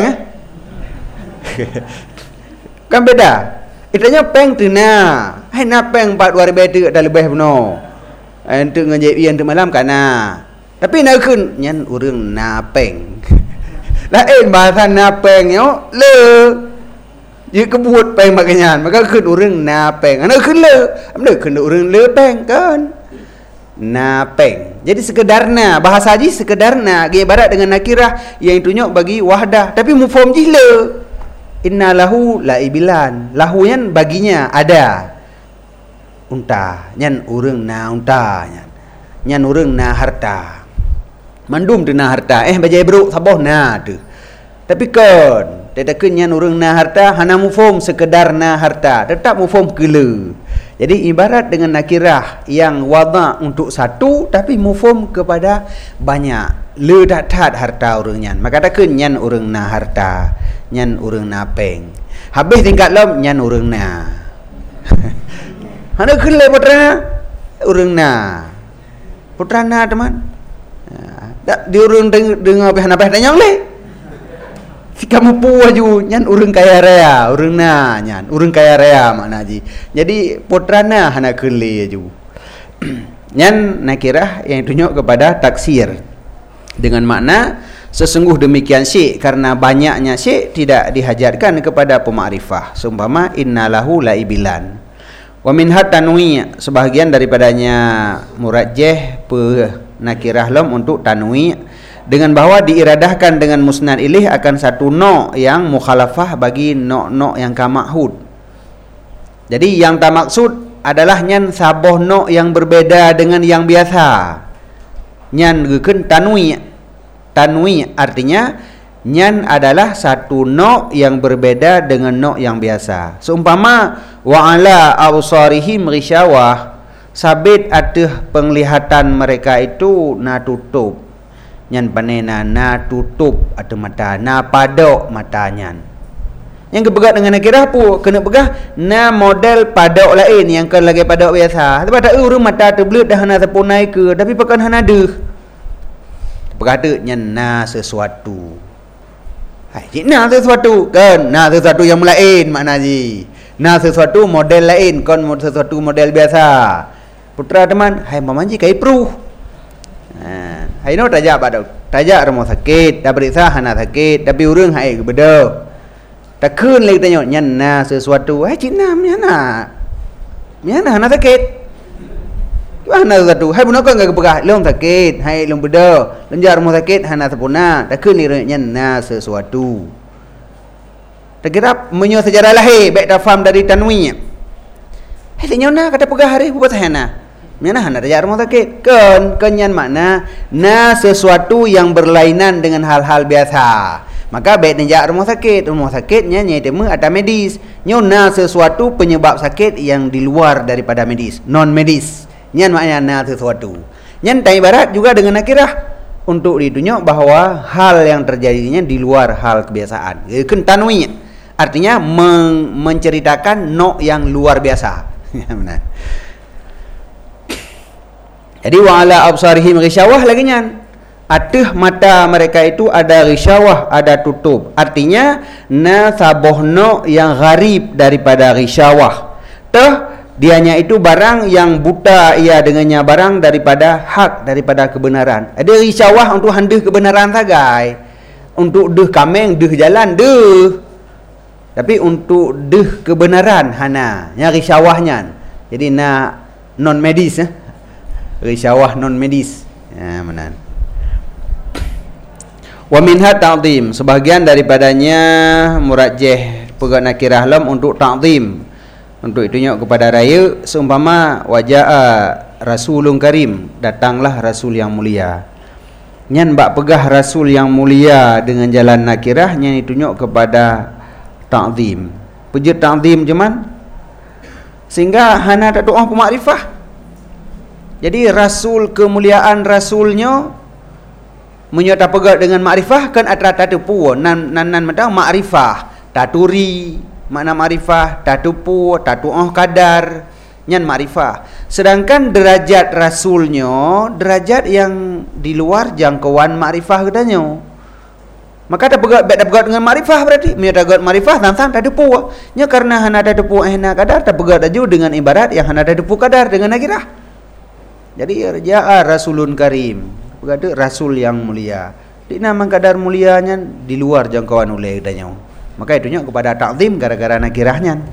kan beda. Itanya peng tu na. Hai na peng 4 tu ada lebih benar. Untuk ngajian tu malam kan na. Tapi nak kun nyan orang na peng. Lain bahasa na peng yo le. Dia kebut peng makanya. Maka kun orang na peng. Ana kun le. Amne kun orang le peng kan. Na peng. Jadi sekedarna bahasa haji sekedarna ibarat dengan nakirah yang tunjuk bagi wahdah, tapi mufhum jihla. Inna lahu laibilan. Lahu yan baginya ada unta. Nyan urang na unta nyan. Nyan urang na harta. Mandum tu na harta. Bajai bro sabah na tu. Tapi kan tetekan nyan urang na harta hana mufhum sekedar na harta. Tetap mufhum kele. Jadi ibarat dengan nakirah yang wada' untuk satu tapi mufhum kepada banyak. Le dat harta urang nyan. Maka takkan nyan urang na harta, nyan urang na peng. Habis tingkat lom nyan urang na. Hana kelai putra urang na. Putra na teman. Tak di urang dengar habis habis tanya oleh. Si kamu puaju nyan urang kaya raya, urang na nyan, urang kaya raya makna ji. Jadi putrana hana kelai ju. Nyan nakirah yang tunjuk kepada taksir dengan makna sesungguh demikian syek, karena banyaknya syek tidak dihajatkan kepada pemakrifah. Seumpama innalahu laibilan. Wa minhat tanwi', sebahagian daripadanya murajjah nakirah lam untuk tanwi' dengan bahawa diiradahkan dengan musnad ilaih akan satu no' yang mukhalafah bagi no' yang kama'hud. Jadi yang tak maksud adalah nyan saboh no' yang berbeda dengan yang biasa. Nyan geukeun tanwi'. Tanwi' artinya nyan adalah satu no' yang berbeda dengan no' yang biasa. Seumpama wa ala absarihim ghisyawah, sabit ateh penglihatan mereka itu na tutup. Nyan panena na tutup atau mata, na padok mata nyan. Yang kepegat dengan nakirah pu kena pegah na model padok lain yang kan lagi padok biasa. Sebab tak urang mata terbelut dah hana terpunai ke, tapi pakan hana deuh. Pegah tu nyan na sesuatu. Hai, na sesuatu kan, na sesuatu yang lain makna ji. Na sesuatu model lain kon sesuatu model biasa. Putra teman, hai mamanji kai pruh. Hai no tajak pada tajak rumah sakit, dah periksa hana sakit, tapi urang hai ke beda. Takun lagi tanya nyan na sesuatu, hai cina miana. Miana hana sakit. Hana sesuatu, hai bunak enggak kepegah lom sakit, hai lom beda. Lenjar rumah sakit hana sepuna, takun ni nyan na sesuatu. Terkira menyo sejarah lahir, baik dah faham dari tanwi'. Hai tanya na kata pegah hari buat hana. Mana hana tajak rumah sakit kan kenyan makna na sesuatu yang berlainan dengan hal-hal biasa. Maka baik tajak rumah sakitnya nyai temu ada medis, nyona sesuatu penyebab sakit yang di luar daripada medis, non medis. Nyan makna na sesuatu. Nyan tai ibarat juga dengan nakirah untuk ditunjuk bahawa hal yang terjadinya di luar hal kebiasaan. Kentanwi artinya menceritakan no yang luar biasa. Benar. Jadi wa ala absarihim ghisyawah lagi nyan. Ateh mata mereka itu ada ghisyawah, ada tutup. Artinya na sabohno yang gharib daripada ghisyawah. Dianya itu barang yang buta ia dengannya, barang daripada hak, daripada kebenaran. Ada ghisyawah untuk handeuh kebenaran sagai. Untuk deuh kameng, deuh jalan, deuh. Tapi untuk deuh kebenaran hana, nya ghisyawahnya. Jadi na non medis risyawah non medis. Benar. Wa minha ta'zim, sebahagian daripadanya murajjah pegang nakirah lam untuk ta'zim, untuk tunjuk kepada raya. Seumpama waja'a rasulun karim, datanglah rasul yang mulia. Nyan bak pegah rasul yang mulia dengan jalan nakirah, nyan ditunjuk kepada ta'zim. Pejut ta'zim jeman sehingga hana tak doa pemakrifah. Jadi rasul, kemuliaan rasulnya menyata pegat dengan makrifah kan atra tatupu nan madang makrifah taturi makna makrifah tatupu tatuah kadar nyan makrifah. Sedangkan derajat rasulnya derajat yang di luar jangkauan makrifah katanya. Maka tak pegat dengan makrifah berarti menyata pegat makrifah tantang tatupu nya karena hana tatupu hana kadar tak pegat aju dengan ibarat yang hana tatupu kadar dengan nakirah. Jadi ja'a rasulun karim, berkata rasul yang mulia. Di nama kadar mulianya di luar jangkauan oleh katanya. Maka itunya kepada ta'zim gara-gara nakirahnya.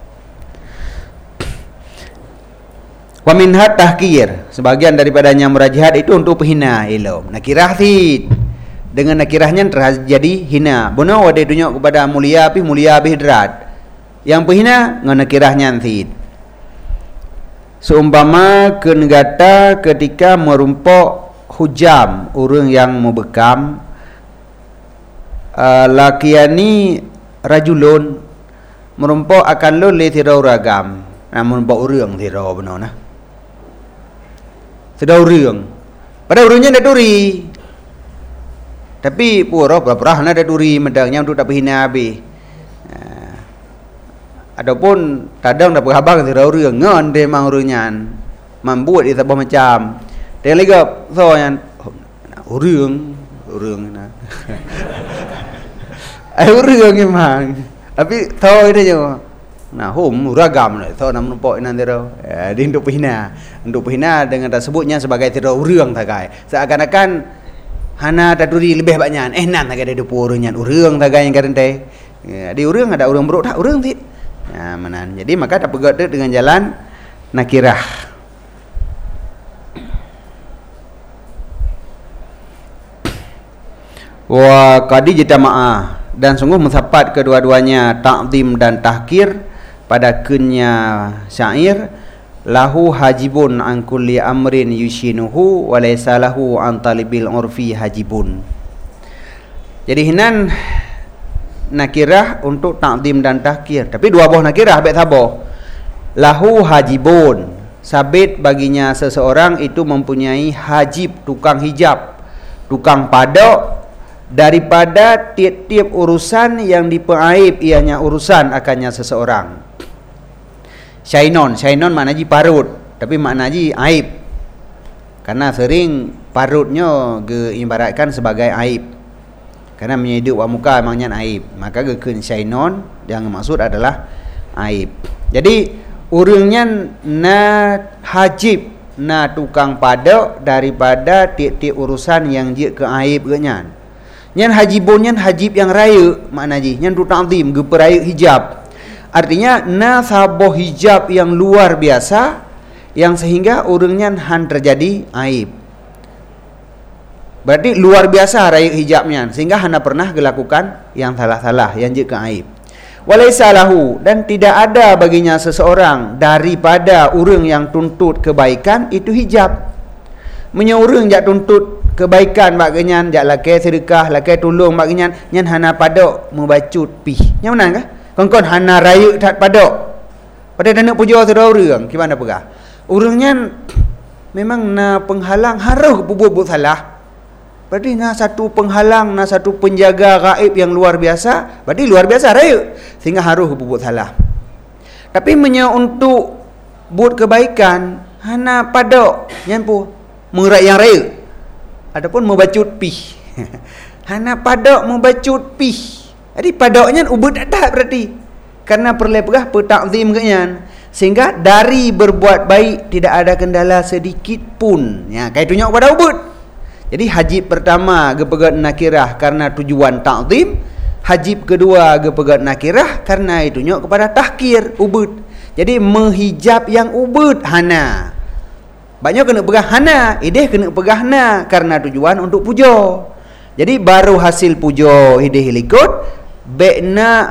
Wa minhat tahkir, sebagian daripadanya murajihat itu untuk penghina ilmu. Nakirah sid dengan nakirahnya terjadi hina. Benar ada itunya kepada mulia api derat. Yang penghina dengan nakirahnya sid. Seumpama kenegata ketika merumpok hujam orang yang membekam, lakiani rajulun merumpok akan lo le tirau ragam. namun bawa urang tira benar nah. Sedau urang. Pada urangnya ada duri. Tapi pura perah na ada duri medangnya untuk tak hina habis. Adapun kadang dapat habang tira urang ngan de mang urangnya. Membuat dia tak macam. Dia lagi so yang urang na. Ai urang memang. Tapi tahu itu je. Nah, ragam lah. Tahu nama nampak nanti ro. Dia untuk pihina dengan tersebutnya sebagai tira urang tagai. Seakan-akan hana taduri lebih banyak. Nan tagai dia urangnya urang tagai yang karente. Di urang ada urang beruk tak urang ti. Ya, manan. Jadi maka tak pegat dengan jalan nakirah. Wa qadi jitama'ah, dan sungguh mensapat kedua-duanya ta'zim dan tahkir pada kenya syair lahu hajibun an kulli amrin yushinuhu wa laysa lahu an talibil urfi hajibun. Jadi hinan nakirah untuk ta'zim dan tahkir, tapi dua buah nakirah baik sabar. Lahu hajibun, sabit baginya seseorang itu mempunyai hajib, tukang hijab, tukang padak daripada tiap-tiap urusan yang dipeaib ianya urusan akannya seseorang. Syainon maknanya parut, tapi maknanya aib. Karena sering parutnya diibaratkan sebagai aib. Karena menyeduk wa muka maknanya aib. Maka gekeun syainon yang maksud adalah aib. Jadi urangnya na hajib, na tukang padak daripada tiap-tiap urusan yang dia ke aib genyan. Nyan hajibun, nyan hajib yang raya maknanya nyan tu ta'zim geperaya hijab. Artinya na saboh hijab yang luar biasa yang sehingga urangnya han terjadi aib. Berarti luar biasa raya hijabnya sehingga hana pernah dilakukan yang salah-salah yang je ke aib. Walaysa lahu, dan tidak ada baginya seseorang daripada urang yang tuntut kebaikan itu hijab. Menyeurang jak tuntut kebaikan baginyan, jak lakai sedekah, lakai tolong baginyan, nyan hana padok membacut pih. Yang mana kah? Kon hana raya tak padok. Pada nak puja saudara urang, gimana pegah? Urangnya memang na penghalang harus berbuat salah. Berarti na satu penghalang, na satu penjaga gaib yang luar biasa. Berarti luar biasa raya sehingga harus berbuat salah. Tapi untuk buat kebaikan hana padok, nyan pu mengerak yang raya. Adapun membacut pih. Hana padok membacut pih. Jadi padoknya ubud tak berarti. Karena perlepegah petakzim kenyan. Sehingga dari berbuat baik tidak ada kendala sedikit pun. Ya, kayak tunjuk pada ubud. Jadi hajib pertama gepegat nakirah karena tujuan takzim. Hajib kedua gepegat nakirah karena tunjuk kepada tahkir ubud. Jadi menghijab yang ubud hana. Banyak kena pegah hana, ideh kena pegah na karena tujuan untuk puja. Jadi baru hasil puja ideh likut bekna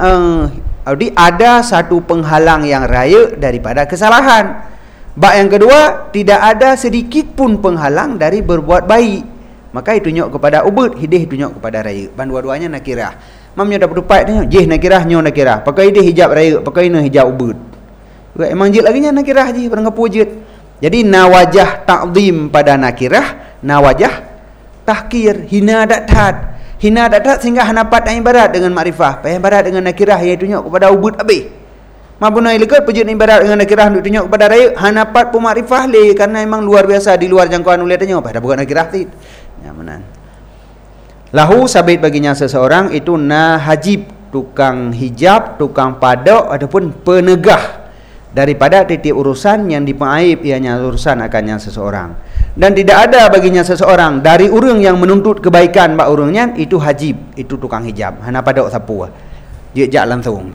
ada satu penghalang yang raya daripada kesalahan. Bak yang kedua, tidak ada sedikit pun penghalang dari berbuat baik. Maka itu tunjuk kepada ubud, ideh tunjuk kepada raya. Ban dua-duanya nakirah. Mamnya dapat tupai tanya, jeh nakirah nyo nakirah. Pakai ideh hijab raya, pakai ina hijab ubud. Emang jid lagi nya nakirah je, pada ngapujud. Jadi nawajah ta'zim pada nakirah, nawajah tahkir, hina datat. Hina datat sehingga hanapat ibarat dengan makrifah, ibarat dengan nakirah yang tunjuk kepada ubud habis. Mabunai lekat pujud ibarat dengan nakirah untuk tunjuk kepada raya, hanapat pun makrifah le karena memang luar biasa di luar jangkauan uliat tanya pada bukan nakirah tid. Ya menan. Lahu sabit baginya seseorang itu na hajib, tukang hijab, tukang padak ataupun penegah daripada titik urusan yang dipeaib ianya urusan akannya seseorang. Dan tidak ada baginya seseorang dari urang yang menuntut kebaikan bak urangnya itu hajib, itu tukang hijab. Hana padok sapu. Dia jak langsung.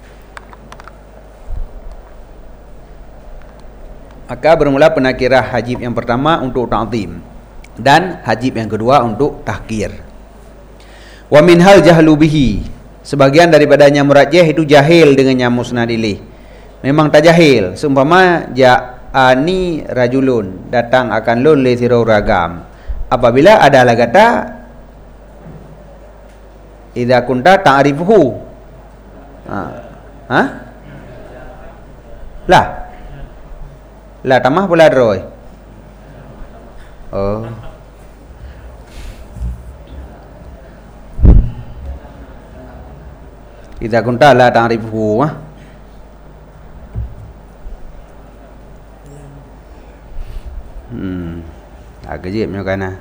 Maka bermula penakirah hajib yang pertama untuk ta'zim dan hajib yang kedua untuk tahkir. Wa minhal jahlu bihi, sebagian daripadanya murajjah itu jahil dengannya musnadilih. Memang tak jahil. Seumpama ja'ani rajulun, datang akan lun li sirau ragam. Apabila adalah kata idza kunta ta'rifuhu. Lah, Lah tamah pula roy. Oh. Kita kunta lah ta'rifu ah. Agak je punya kana.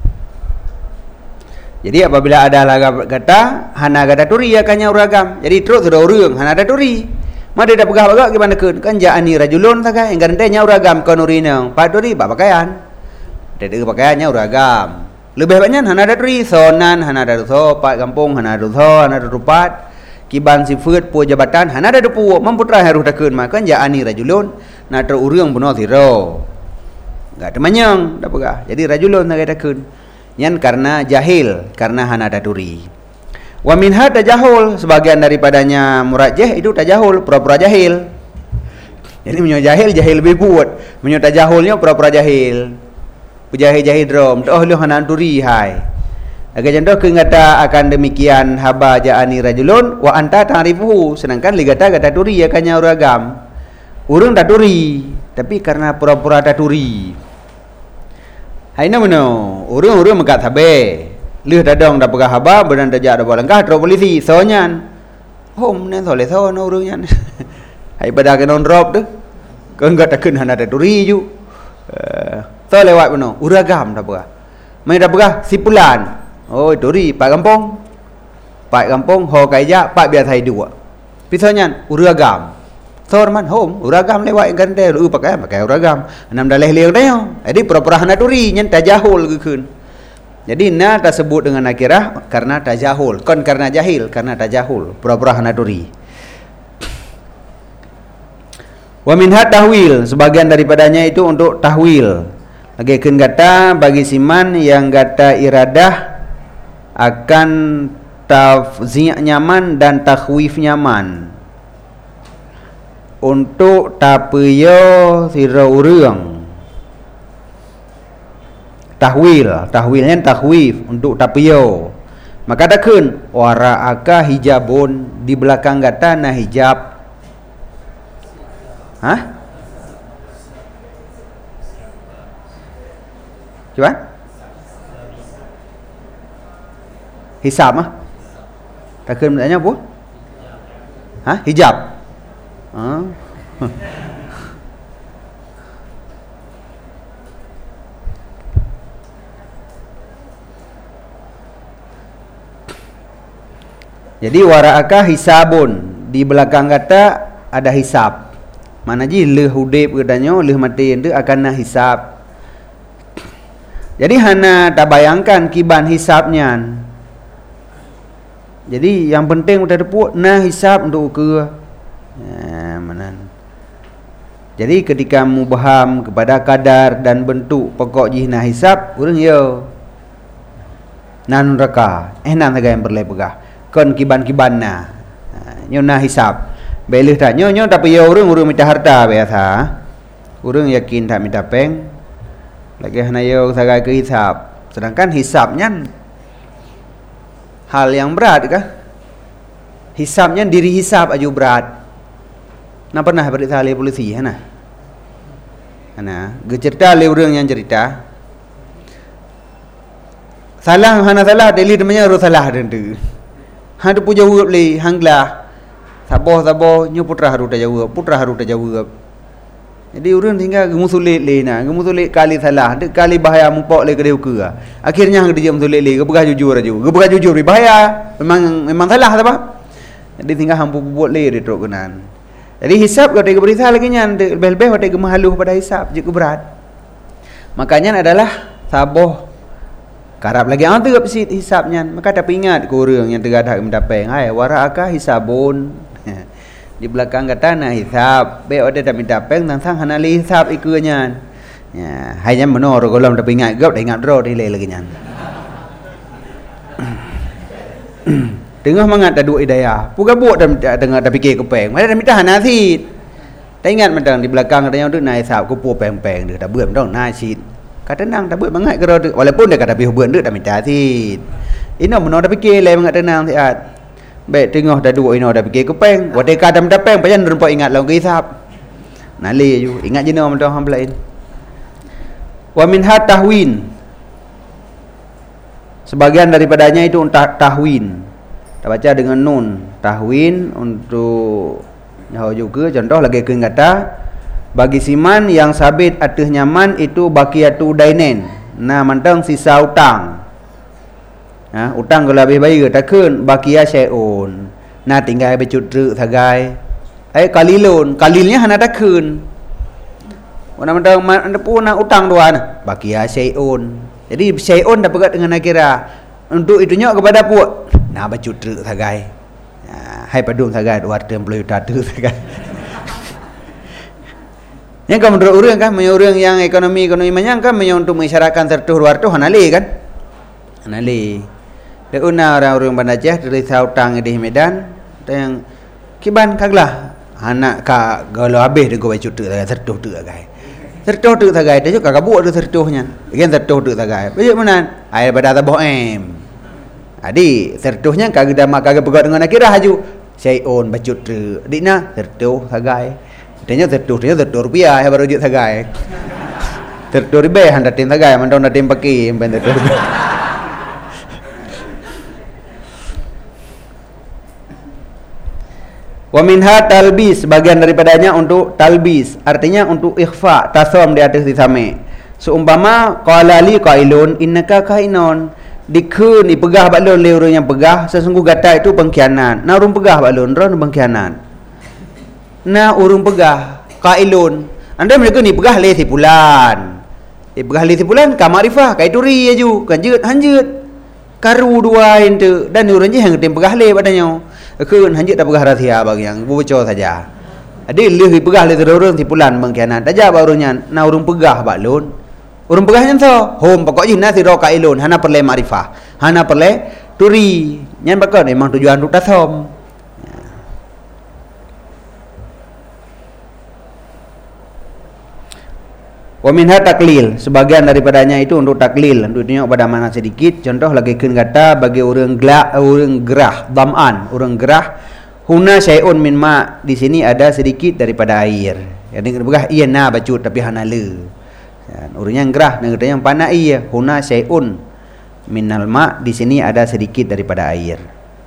Jadi apabila ada lagam kata hana kata turi akannya uragam. Jadi terus sudah urang hana ada turi. Made dah pegah bagak gimana kan ja'ani rajulun takai enggan tanya uragam konurina. Pak turi pak pakaian. Dede pakaiannya uragam. Lebih banyak hana ada turi sonan hana ada so pak kampung hana ada so hana ada rupat. Kiban sifat pu jabatan hana ada pu memputra harus takun makan ja'ani rajulun na ter urang benar siro. Enggak ada manyang dah pegah. Jadi rajulun takai takun. Yan karena jahil, karena hana daturi. Wa minha tajahul, sebagian daripadanya murajjah itu tajahul, pura-pura jahil. Jadi menyo jahil lebih buat, menyo tajahulnya pura-pura jahil. Pujahil-jahil drom, oh lu hana daturi hai. Agak contoh kengata akan demikian haba ja'ani rajulun wa anta ta'rifuhu, sedangkan ligata kata turi akannya uragam. Urang daturi, tapi karena pura-pura daturi. Haina mano, urang-urang mekat habe. Lih dadong dah pegah haba, beran dajak dah balangkah drop polisi, sonyan. Hom nen soleh son urangnya. Hai pada ke non drop tu. Kau enggak takkan hana daturi ju. So lewat mano, uragam dah pegah. Mai dah pegah sipulan. Oh, turi pak kampung. Pak kampung ho kaija, pak biasa dua. Pisonyan uragam. Sorman home uragam lewat gante pakai uragam enam dah leh-leh dah. Jadi pura-pura hana turi nyen tajahul gekeun. Jadi na tersebut dengan nakirah karena tajahul, kon karena jahil karena tajahul, pura-pura hana turi. Wa minha tahwil, sebagian daripadanya itu untuk tahwil. Lagi keun kata bagi siman yang kata iradah akan tafzi' nyaman dan takhwif nyaman. Untuk tapeyo sira urang tahwilnya takhwif untuk tapeyo, maka takun waraaka hijabun, di belakang kata na hijab. Hah? Coba hisab mah takun bertanya apa? Hah? Hijab. Jadi waraaka hisabun, di belakang kata ada hisab. Mana ji leh hudib katanya, leh mati itu akan na hisab. Jadi hana tak bayangkan kiban hisabnya. Jadi yang penting udah dapur na hisab untuk ke manan. Jadi ketika mubham kepada kadar dan bentuk pokok jihna hisab urang yo nan raka nan tagai yang berlai pegah kon kiban-kibanna nyo na hisab belih tak nyo tapi yo urang minta harta biasa urang yakin tak minta peng lagi hana yo tagai ke hisab, sedangkan hisabnya hal yang berat kah? Hisabnya diri hisab aju berat. Nah pernah periksa oleh polisi hana? Hana, cerita oleh orang yang cerita. Salah hana salah deli temannya harus salah tentu. Hadu puja jawab le hanglah. Saboh nyu putra harus dah jawab. Jadi orang tinggal gemusulit le na, gemusulit kali salah, kali bahaya mupok le kedeu ke. Akhirnya hang dia gemusulit le, gebegah jujur aja. Gebegah jujur ni bahaya. Memang salah apa? Jadi tinggal hang buat le dia teruk kenan. Jadi hisab kalau dia berita lagi nya lebih-lebih kalau dia mahaluh pada hisab juga berat. Makanya adalah saboh karap lagi tu pesi hisabnya. Maka tapi ingat ke orang yang tergadah mendapai hai waraaka hisabun. Di belakang kata na hisab, be ada tak minta peng tentang hana li hisab ikunya. Ya, hanya menor kalau tapi ingat gap ingat draw ni lagi nya. Tengah mangat ada dua hidayah. Puga buat tengah dah fikir kepeng. Mana dah minta nasid. Tak ingat mentang di belakang katanya untuk naik sahab kupu peng-peng dia. Tak buat mentang nasid. Kata tenang tak buat mangat kerana walaupun dia kata buat dia tak minta nasid. Ino menor dah fikir lain mangat tenang sihat. Baik tengah dah dua ino dah fikir kepeng. Wadai kata minta peng. Pajan rumpak ingat lawan kisap. Nali je. Ingat je nama orang lain. Wa minha tahwin. Sebagian daripadanya itu untuk tahwin. Kita baca dengan nun. Tahwin untuk nyawa juga. Contoh lagi ke kata bagi siman yang sabit atas nyaman itu baqiyatu dainen. Nah mantang sisa utang. Utang kalau lebih baik takkan baqiyah syai'un. Nah tinggal bercutruk sagai. Kalilnya hana takkan. Mana anda pun nak utang dua nah. Baqiyah syai'un. Jadi syai'un dah pegat dengan nakira. Untuk itunya kepada puak. Nah bercutruk sagai. Hai padung sagai 260 juta tu sagai. Yang kan menurut orang kan, orang yang ekonomi macam kan untuk mengisyaratkan tertuh luar tu hanali kan, hanali. Leuna orang Banda Aceh dari sautang di Medan, yang kiban kaglah, anak kak kalau habis dia gua cuti tertuh tu sagai, tertuh tu sagai, dia juga kabut tu tertuhnya, bagian tertuh tu sagai. Bagaimana mana? Air pada taboh Adi tertuhnya kagak dah kagak pegat dengan akirah haju, syai'un bacuti, dina tertuh sagai. Dia tertuh rupiah baru dia sagai. Tertuh ribe hendak tim sagai, mandau nak tim pakai ben tertuh. Wa minha talbis, bagian daripadanya untuk talbis, artinya untuk ikhfa, tasam di atas disame. Seumpama qala li qailun innaka kainun, dikeun dipegah balun le orang yang pegah, sesungguh kata itu pengkhianat. Nah urang pegah balun, ron pengkhianat. Nah urung pegah qailun anda mereka ni pegah le sipulan pegah le sipulan ka makrifah ka ituri aju kanjeut hanjeut karu dua ente dan urang je hang tem pegah le padanya keun hanjeut dah pegah rahsia bagi yang bocor saja ade le pegah le urang sipulan mengkhianat aja barunya nah urung pegah balun urung pegah nyan so hom pokok je nah sira qailun hana perle makrifah hana perle turi nyan bakal memang tujuan untuk tasom. Wa minha taklil, sebagian daripadanya itu untuk taklil, untuk tunjuk pada mana sedikit. Contoh lagi keun kata bagi orang gerah dam'an, orang gerah huna syai'un min ma, di sini ada sedikit daripada air. Yang begah iya na bacut tapi hana le. Orangnya gerah dan yang pana iya huna syai'un minal ma, di sini ada sedikit daripada air.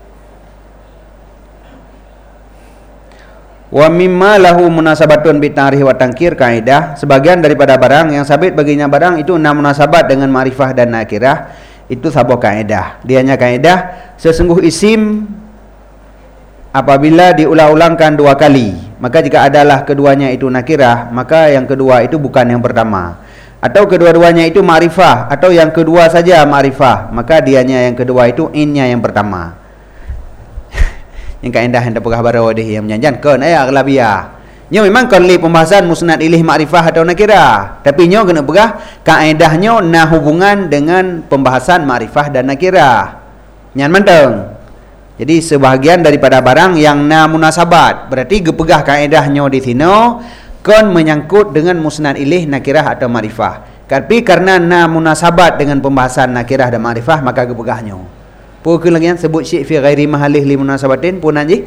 Wa mimma lahu munasabatun bi ta'rif wa tangkir kaidah, sebagian daripada barang yang sabit baginya barang itu enam munasabat dengan ma'rifah dan nakirah, itu sebuah kaidah. Dianya kaidah sesungguh isim apabila diulang-ulangkan dua kali, maka jika adalah keduanya itu nakirah, maka yang kedua itu bukan yang pertama. Atau kedua-duanya itu ma'rifah, atau yang kedua saja ma'rifah, maka dianya yang kedua itu innya yang pertama. Yang kaedah hendak pegah baru deh yang menjanjan kan aghlabiyah. Nya memang kan li pembahasan musnad ilih makrifah atau nakirah. Tapi nyo kena pegah kaedahnya nah hubungan dengan pembahasan makrifah dan nakirah. Nyan manteng. Jadi sebahagian daripada barang yang na munasabat, berarti gepegah kaedahnya di sini kan menyangkut dengan musnad ilih nakirah atau makrifah. Tapi karena na munasabat dengan pembahasan nakirah dan makrifah, maka gepegahnya. Pukul lagi yang sebut syekh fi ghairi mahalih li munasabatin pun anji.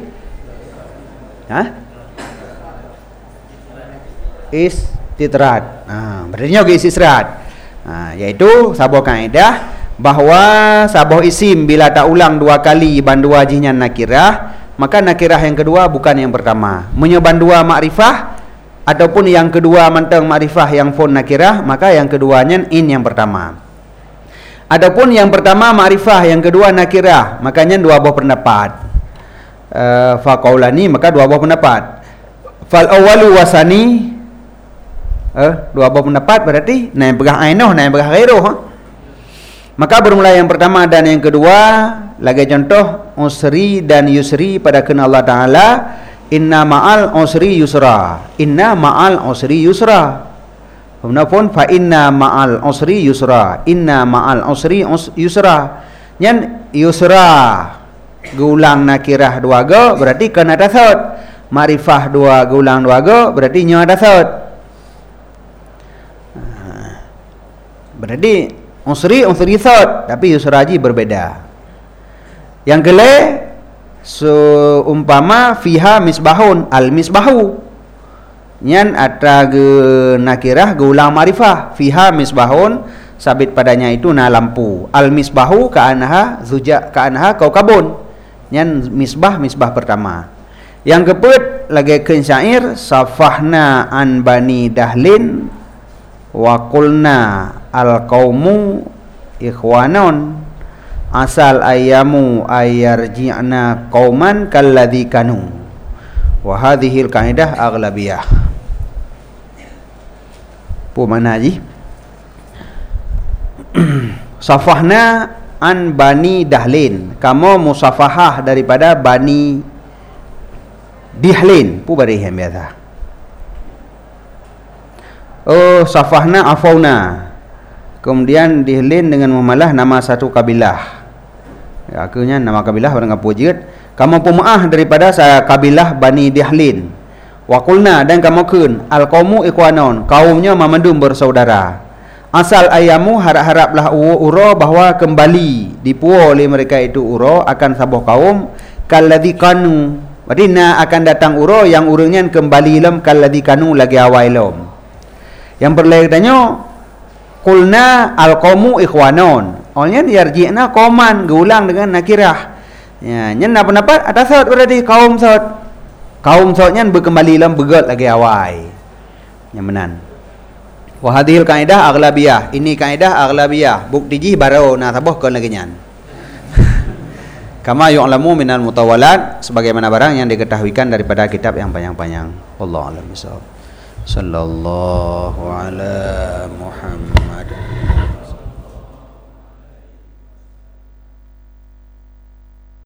Istitrat. Berarti ke istitrat. Yaitu sebuah kaedah bahawa sebuah isim bila tak ulang dua kali bandua jinya nakirah, maka nakirah yang kedua bukan yang pertama. Menyoban dua makrifah ataupun yang kedua manteng makrifah yang fon nakirah, maka yang keduanya in yang pertama. Adapun yang pertama ma'rifah, yang kedua nakirah, makanya dua buah pendapat. Faqaulani, maka dua buah pendapat. Fal awwalu wasani, dua buah pendapat berarti na yang pegah ainuh, na yang pegah ghairuh. Maka bermula yang pertama dan yang kedua, lagi contoh usri dan yusri pada kena Allah Taala, inna ma'al usri yusra. Inna ma'al usri yusra. Kemudian fa inna ma'al usri yusra. Inna ma'al usri yusra. Nyan yusra gulang nakirah dua go berarti kena tasawut. Ma'rifah dua gulang dua go berarti nyo tasawut. Berarti usri saut tapi yusra ji berbeda. Yang kelima seumpama fiha misbahun al misbahu. nyan atra ge nakirah ge ulang ma'rifah, fiha misbahun, sabit padanya itu na lampu. Al misbahu ka'anaha zuja ka'anaha kaukabun, nyan misbah pertama. Yang keempat lagi keun syair, safahna an bani dahlin wa qulna al qaumu ikhwanon, asal ayamu ayarji'na qauman kalladzi kanu. Wa hadhil kaidah aghlabiyah. Apa makna haji? Safahna an bani dahlin, kamu musafahah daripada bani dihlin. Apa bari yang biasa? Oh, safahna afauna. Kemudian dihlin dengan memalah nama satu kabilah. Ya, akhirnya nama kabilah orang apa jeut. Kamu pemaah daripada kabilah bani dihlin. Wa qulna, dan kamu kun al qaumu ikhwanon, kaumnya mamandum bersaudara. Asal ayamu harap-haraplah uro bahwa kembali dipuo oleh mereka itu uro akan sabuh kaum kalladzi kanu. Berarti akan datang uro yang urungnya kembali lam kalladzi kanu lagi awal lam. Yang berlainnya qulna al-qaumu ikhwanon. Olehnya yarji'na qauman, geulang dengan nakirah. Ya, nyen pendapat atas saut berarti kaum saut. Kaum sautnya berkembali lam begat lagi awal. Yang menan. Wa hadhil kaidah aghlabiyah. Ini kaidah aghlabiyah. Bukti ji baru na tabuh kon lagi nyan. Kama yu'lamu minal mutawalat, sebagaimana barang yang diketahuikan daripada kitab yang panjang-panjang. Wallahu a'lam bishawab. Sallallahu ala Muhammad.